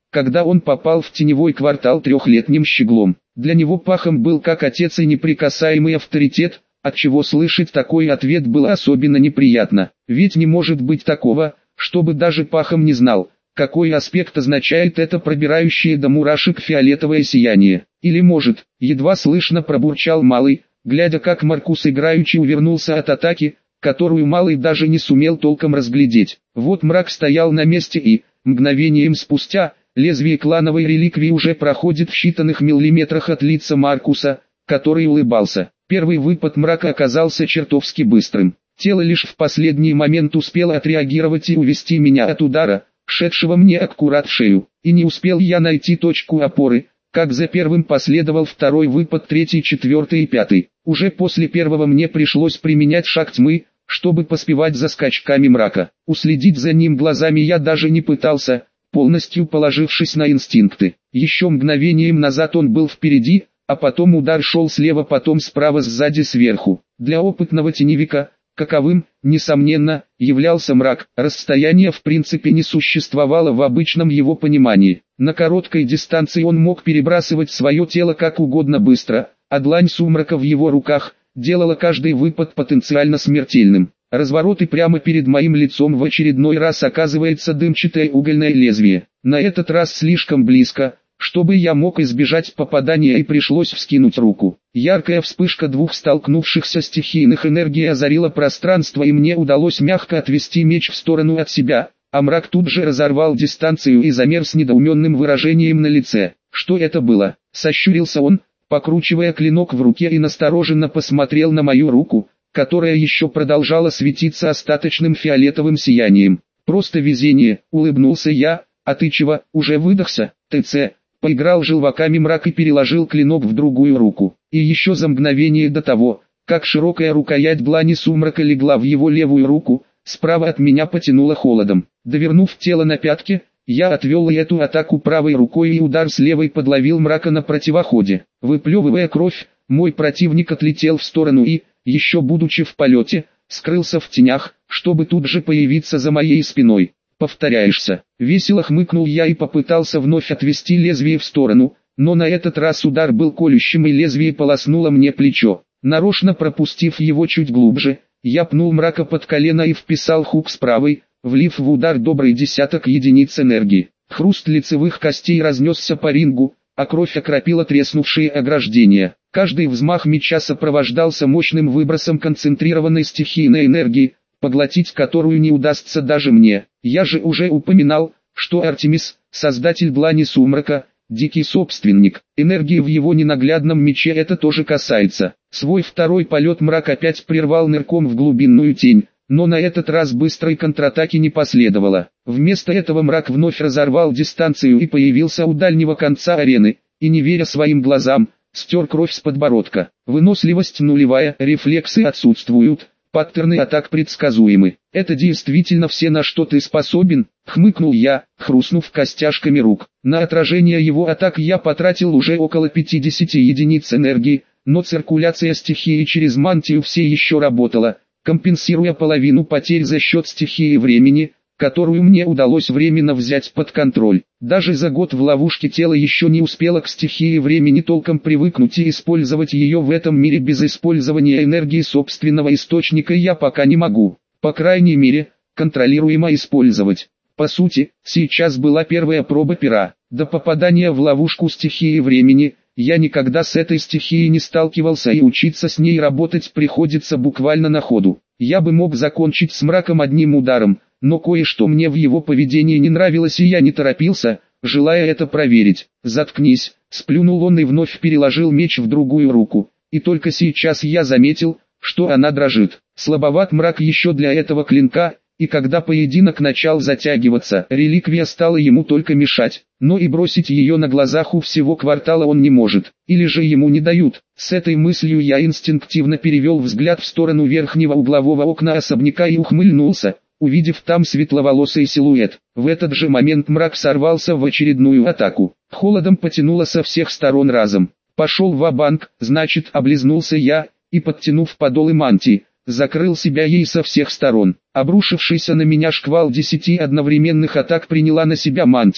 когда он попал в теневой квартал трехлетним щеглом. Для него Пахом был как отец и неприкасаемый авторитет, отчего слышать такой ответ было особенно неприятно. Ведь не может быть такого, чтобы даже Пахом не знал, какой аспект означает это пробирающее до мурашек фиолетовое сияние. Или может, едва слышно пробурчал Малый, глядя как Маркус играючи увернулся от атаки, которую Малый даже не сумел толком разглядеть. Вот мрак стоял на месте и, мгновением спустя, лезвие клановой реликвии уже проходит в считанных миллиметрах от лица Маркуса, который улыбался. Первый выпад мрака оказался чертовски быстрым. Тело лишь в последний момент успело отреагировать и увести меня от удара, шедшего мне аккурат в шею. И не успел я найти точку опоры, как за первым последовал второй выпад, третий, четвертый и пятый. Уже после первого мне пришлось применять шаг тьмы, чтобы поспевать за скачками мрака. Уследить за ним глазами я даже не пытался, полностью положившись на инстинкты. Еще мгновением назад он был впереди, а потом удар шел слева, потом справа, сзади, сверху. Для опытного теневика, каковым, несомненно, являлся мрак, расстояние в принципе не существовало в обычном его понимании. На короткой дистанции он мог перебрасывать свое тело как угодно быстро, а длань сумрака в его руках делала каждый выпад потенциально смертельным. Разворот, и прямо перед моим лицом в очередной раз оказывается дымчатое угольное лезвие. На этот раз слишком близко, чтобы я мог избежать попадания, и пришлось вскинуть руку. Яркая вспышка двух столкнувшихся стихийных энергий озарила пространство, и мне удалось мягко отвести меч в сторону от себя, а мрак тут же разорвал дистанцию и замер с недоуменным выражением на лице. Что это было? Сощурился он, покручивая клинок в руке, и настороженно посмотрел на мою руку, которая еще продолжала светиться остаточным фиолетовым сиянием. Просто везение, улыбнулся я. А ты чего, уже выдохся? ТЦ. Поиграл желваками мрак и переложил клинок в другую руку. И еще за мгновение до того, как широкая рукоять длани сумрака легла в его левую руку, справа от меня потянуло холодом. Довернув тело на пятки, я отвел эту атаку правой рукой, и удар с левой подловил мрака на противоходе. Выплевывая кровь, мой противник отлетел в сторону и, еще будучи в полете, скрылся в тенях, чтобы тут же появиться за моей спиной. «Повторяешься», — весело хмыкнул я и попытался вновь отвести лезвие в сторону, но на этот раз удар был колющим, и лезвие полоснуло мне плечо. Нарочно пропустив его чуть глубже, я пнул мрака под колено и вписал хук с правой, влив в удар добрый десяток единиц энергии. Хруст лицевых костей разнесся по рингу, а кровь окропила треснувшие ограждения. Каждый взмах меча сопровождался мощным выбросом концентрированной стихийной энергии, поглотить которую не удастся даже мне. Я же уже упоминал, что Артемис, создатель длани сумрака, дикий собственник. Энергии в его ненаглядном мече это тоже касается. Свой второй полет мрак опять прервал нырком в глубинную тень, но на этот раз быстрой контратаки не последовало. Вместо этого мрак вновь разорвал дистанцию и появился у дальнего конца арены, и, не веря своим глазам, стер кровь с подбородка. Выносливость нулевая, рефлексы отсутствуют. Паттерны атак предсказуемы. Это действительно все, на что ты способен, хмыкнул я, хрустнув костяшками рук. На отражение его атак я потратил уже около пятидесяти единиц энергии, но циркуляция стихии через мантию все еще работала, компенсируя половину потерь за счет стихии времени, которую мне удалось временно взять под контроль. Даже за год в ловушке тело еще не успело к стихии времени толком привыкнуть, и использовать ее в этом мире без использования энергии собственного источника я пока не могу. По крайней мере, контролируемо использовать. По сути, сейчас была первая проба пера. До попадания в ловушку стихии времени, я никогда с этой стихией не сталкивался, и учиться с ней работать приходится буквально на ходу. Я бы мог закончить с мраком одним ударом, но кое-что мне в его поведении не нравилось, и я не торопился, желая это проверить. «Заткнись», — сплюнул он и вновь переложил меч в другую руку, и только сейчас я заметил, что она дрожит. Слабоват мрак еще для этого клинка, и когда поединок начал затягиваться, реликвия стала ему только мешать, но и бросить ее на глазах у всего квартала он не может, или же ему не дают. С этой мыслью я инстинктивно перевел взгляд в сторону верхнего углового окна особняка и ухмыльнулся, увидев там светловолосый силуэт. В этот же момент мрак сорвался в очередную атаку. Холодом потянуло со всех сторон разом. Пошел ва-банк, значит, облизнулся я, и, подтянув подолы мантии, закрыл себя ей со всех сторон. Обрушившийся на меня шквал десяти одновременных атак приняла на себя мантия,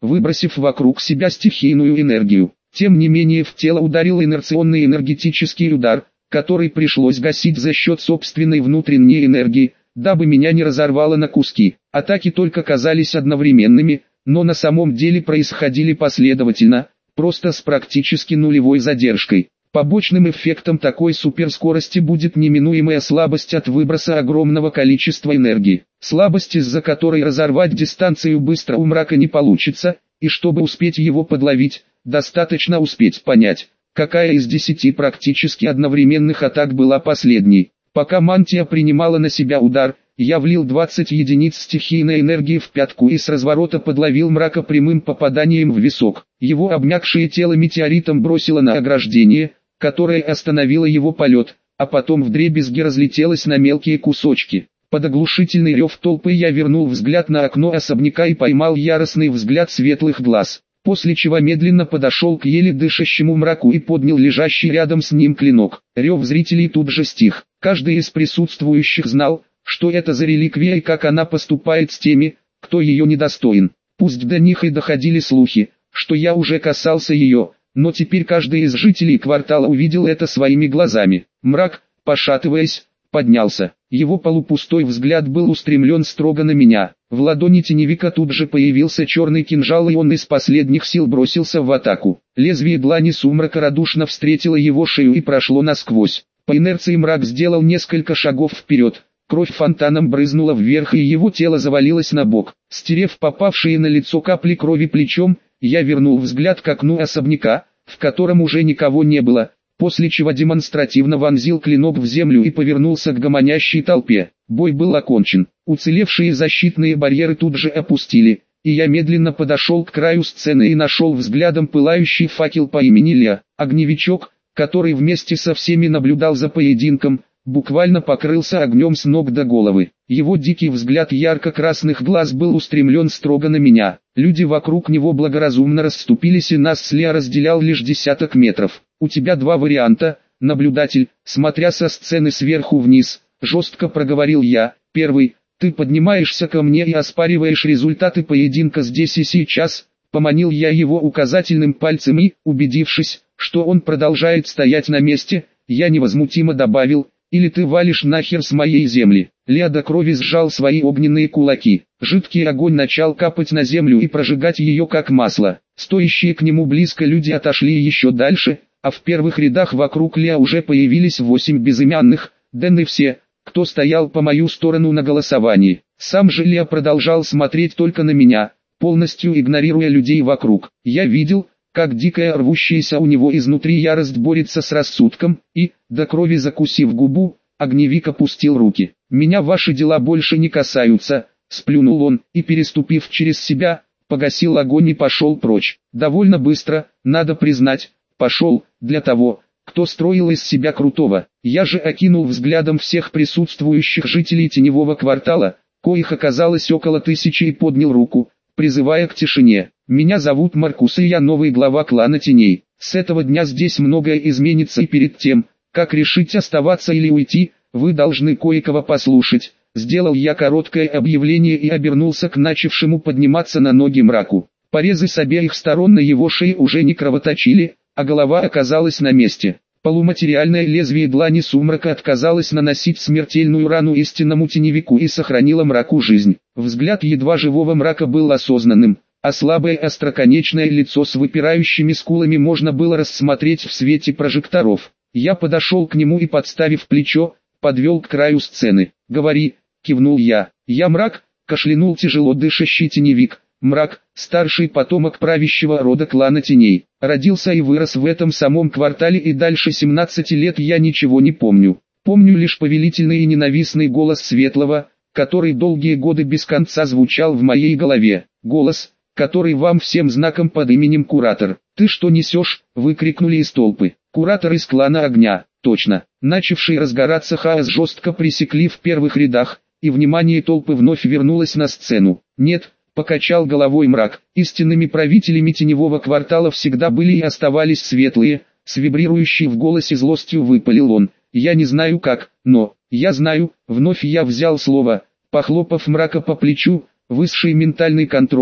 выбросив вокруг себя стихийную энергию. Тем не менее в тело ударил инерционный энергетический удар, который пришлось гасить за счет собственной внутренней энергии, дабы меня не разорвало на куски. Атаки только казались одновременными, но на самом деле происходили последовательно, просто с практически нулевой задержкой. Побочным эффектом такой суперскорости будет неминуемая слабость от выброса огромного количества энергии. Слабость, из-за которой разорвать дистанцию быстро у мрака не получится, и чтобы успеть его подловить, достаточно успеть понять, какая из десяти практически одновременных атак была последней. Пока мантия принимала на себя удар, я влил двадцать единиц стихийной энергии в пятку и с разворота подловил мрака прямым попаданием в висок. Его обмякшее тело метеоритом бросило на ограждение, которое остановило его полет, а потом вдребезги разлетелось на мелкие кусочки. Под оглушительный рев толпы я вернул взгляд на окно особняка и поймал яростный взгляд светлых глаз, после чего медленно подошел к еле дышащему мраку и поднял лежащий рядом с ним клинок. Рев зрителей тут же стих. Каждый из присутствующих знал, что это за реликвия и как она поступает с теми, кто ее недостоин. Пусть до них и доходили слухи, что я уже касался ее, но теперь каждый из жителей квартала увидел это своими глазами. Мрак, пошатываясь, поднялся. Его полупустой взгляд был устремлен строго на меня. В ладони теневика тут же появился черный кинжал, и он из последних сил бросился в атаку. Лезвие длани сумрака радушно встретило его шею и прошло насквозь. По инерции мрак сделал несколько шагов вперед. Кровь фонтаном брызнула вверх, и его тело завалилось на бок. Стерев попавшие на лицо капли крови плечом, я вернул взгляд к окну особняка, в котором уже никого не было, после чего демонстративно вонзил клинок в землю и повернулся к гомонящей толпе. Бой был окончен. Уцелевшие защитные барьеры тут же опустили, и я медленно подошел к краю сцены и нашел взглядом пылающий факел по имени Леа. Огневичок, который вместе со всеми наблюдал за поединком, буквально покрылся огнем с ног до головы. Его дикий взгляд ярко-красных глаз был устремлен строго на меня. Люди вокруг него благоразумно расступились, и нас с Леа разделял лишь десяток метров. «У тебя два варианта, наблюдатель», смотря со сцены сверху вниз, жестко проговорил я. «Первый, ты поднимаешься ко мне и оспариваешь результаты поединка здесь и сейчас». Поманил я его указательным пальцем и, убедившись, что он продолжает стоять на месте, я невозмутимо добавил: «Или ты валишь нахер с моей земли». Леа до крови сжал свои огненные кулаки. Жидкий огонь начал капать на землю и прожигать ее как масло. Стоящие к нему близко люди отошли еще дальше, а в первых рядах вокруг Леа уже появились восемь безымянных, Дэн и все, кто стоял по мою сторону на голосовании. Сам же Леа продолжал смотреть только на меня, полностью игнорируя людей вокруг. Я видел, как дикая рвущаяся у него изнутри ярость борется с рассудком, и, до крови закусив губу, огневик опустил руки. «Меня ваши дела больше не касаются», — сплюнул он, и, переступив через себя, погасил огонь и пошел прочь. Довольно быстро, надо признать, пошел, для того, кто строил из себя крутого. Я же окинул взглядом всех присутствующих жителей теневого квартала, коих оказалось около тысячи, и поднял руку, призывая к тишине. «Меня зовут Маркус, и я новый глава клана Теней. С этого дня здесь многое изменится, и перед тем, как решить оставаться или уйти, вы должны кое-кого послушать». Сделал я короткое объявление и обернулся к начавшему подниматься на ноги мраку. Порезы с обеих сторон на его шее уже не кровоточили, а голова оказалась на месте. Полуматериальное лезвие длани сумрака отказалось наносить смертельную рану истинному теневику и сохранило мраку жизнь. Взгляд едва живого мрака был осознанным, а слабое остроконечное лицо с выпирающими скулами можно было рассмотреть в свете прожекторов. Я подошел к нему и, подставив плечо, подвел к краю сцены. «Говори», — кивнул я. «Я мрак», — кашлянул тяжело дышащий теневик. «Мрак, старший потомок правящего рода клана Теней. Родился и вырос в этом самом квартале, и дальше семнадцати лет я ничего не помню. Помню лишь повелительный и ненавистный голос Светлого, который долгие годы без конца звучал в моей голове. Голос, который вам всем знаком под именем Куратор. «Ты что несешь?» — выкрикнули из толпы. Куратор из клана Огня, точно. Начавший разгораться хаос жестко пресекли в первых рядах, и внимание толпы вновь вернулось на сцену. «Нет», — покачал головой мрак, — «истинными правителями теневого квартала всегда были и оставались светлые», с вибрирующей в голосе злостью выпалил он. «Я не знаю как, но, я знаю», — вновь я взял слово, похлопав мрака по плечу. «Высший ментальный контроль,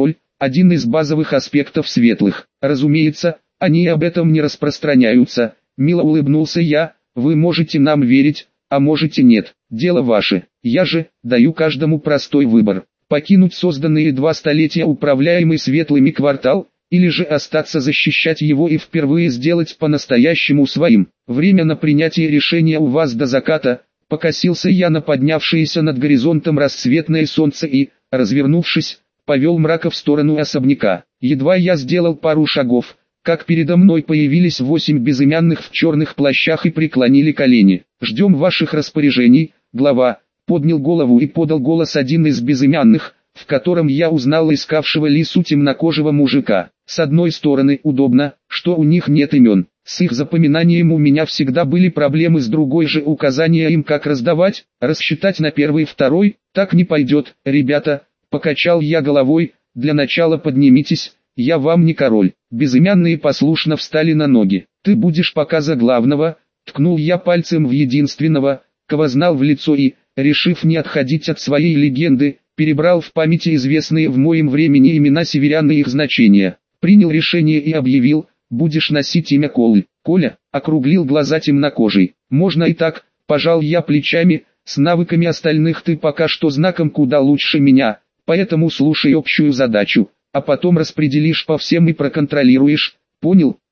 один из базовых аспектов светлых. Разумеется, они об этом не распространяются. Мило улыбнулся я, вы можете нам верить, а можете нет, дело ваше. Я же даю каждому простой выбор: покинуть созданный два столетия управляемый светлыми квартал, или же остаться защищать его и впервые сделать по-настоящему своим. Время на принятие решения у вас до заката. Покосился я на поднявшееся над горизонтом рассветное солнце и, развернувшись, повел мрака в сторону особняка. Едва я сделал пару шагов, как передо мной появились восемь безымянных в черных плащах и преклонили колени. «Ждем ваших распоряжений, глава», — поднял голову и подал голос один из безымянных, в котором я узнал искавшего лису темнокожего мужика. С одной стороны, удобно, что у них нет имен. С их запоминанием у меня всегда были проблемы, с другой же указания им как раздавать, рассчитать на первый второй, так не пойдет. «Ребята», — покачал я головой, — «для начала поднимитесь, я вам не король». Безымянные послушно встали на ноги. «Ты будешь пока за главного», — ткнул я пальцем в единственного, кого знал в лицо и, решив не отходить от своей легенды, перебрал в памяти известные в моем времени имена северян и их значения. Принял решение и объявил: «Будешь носить имя Колы». «Коля», — округлил глаза темнокожий. «Можно и так», — пожал я плечами, — «с навыками остальных ты пока что знаком куда лучше меня, поэтому слушай общую задачу, а потом распределишь по всем и проконтролируешь, понял?»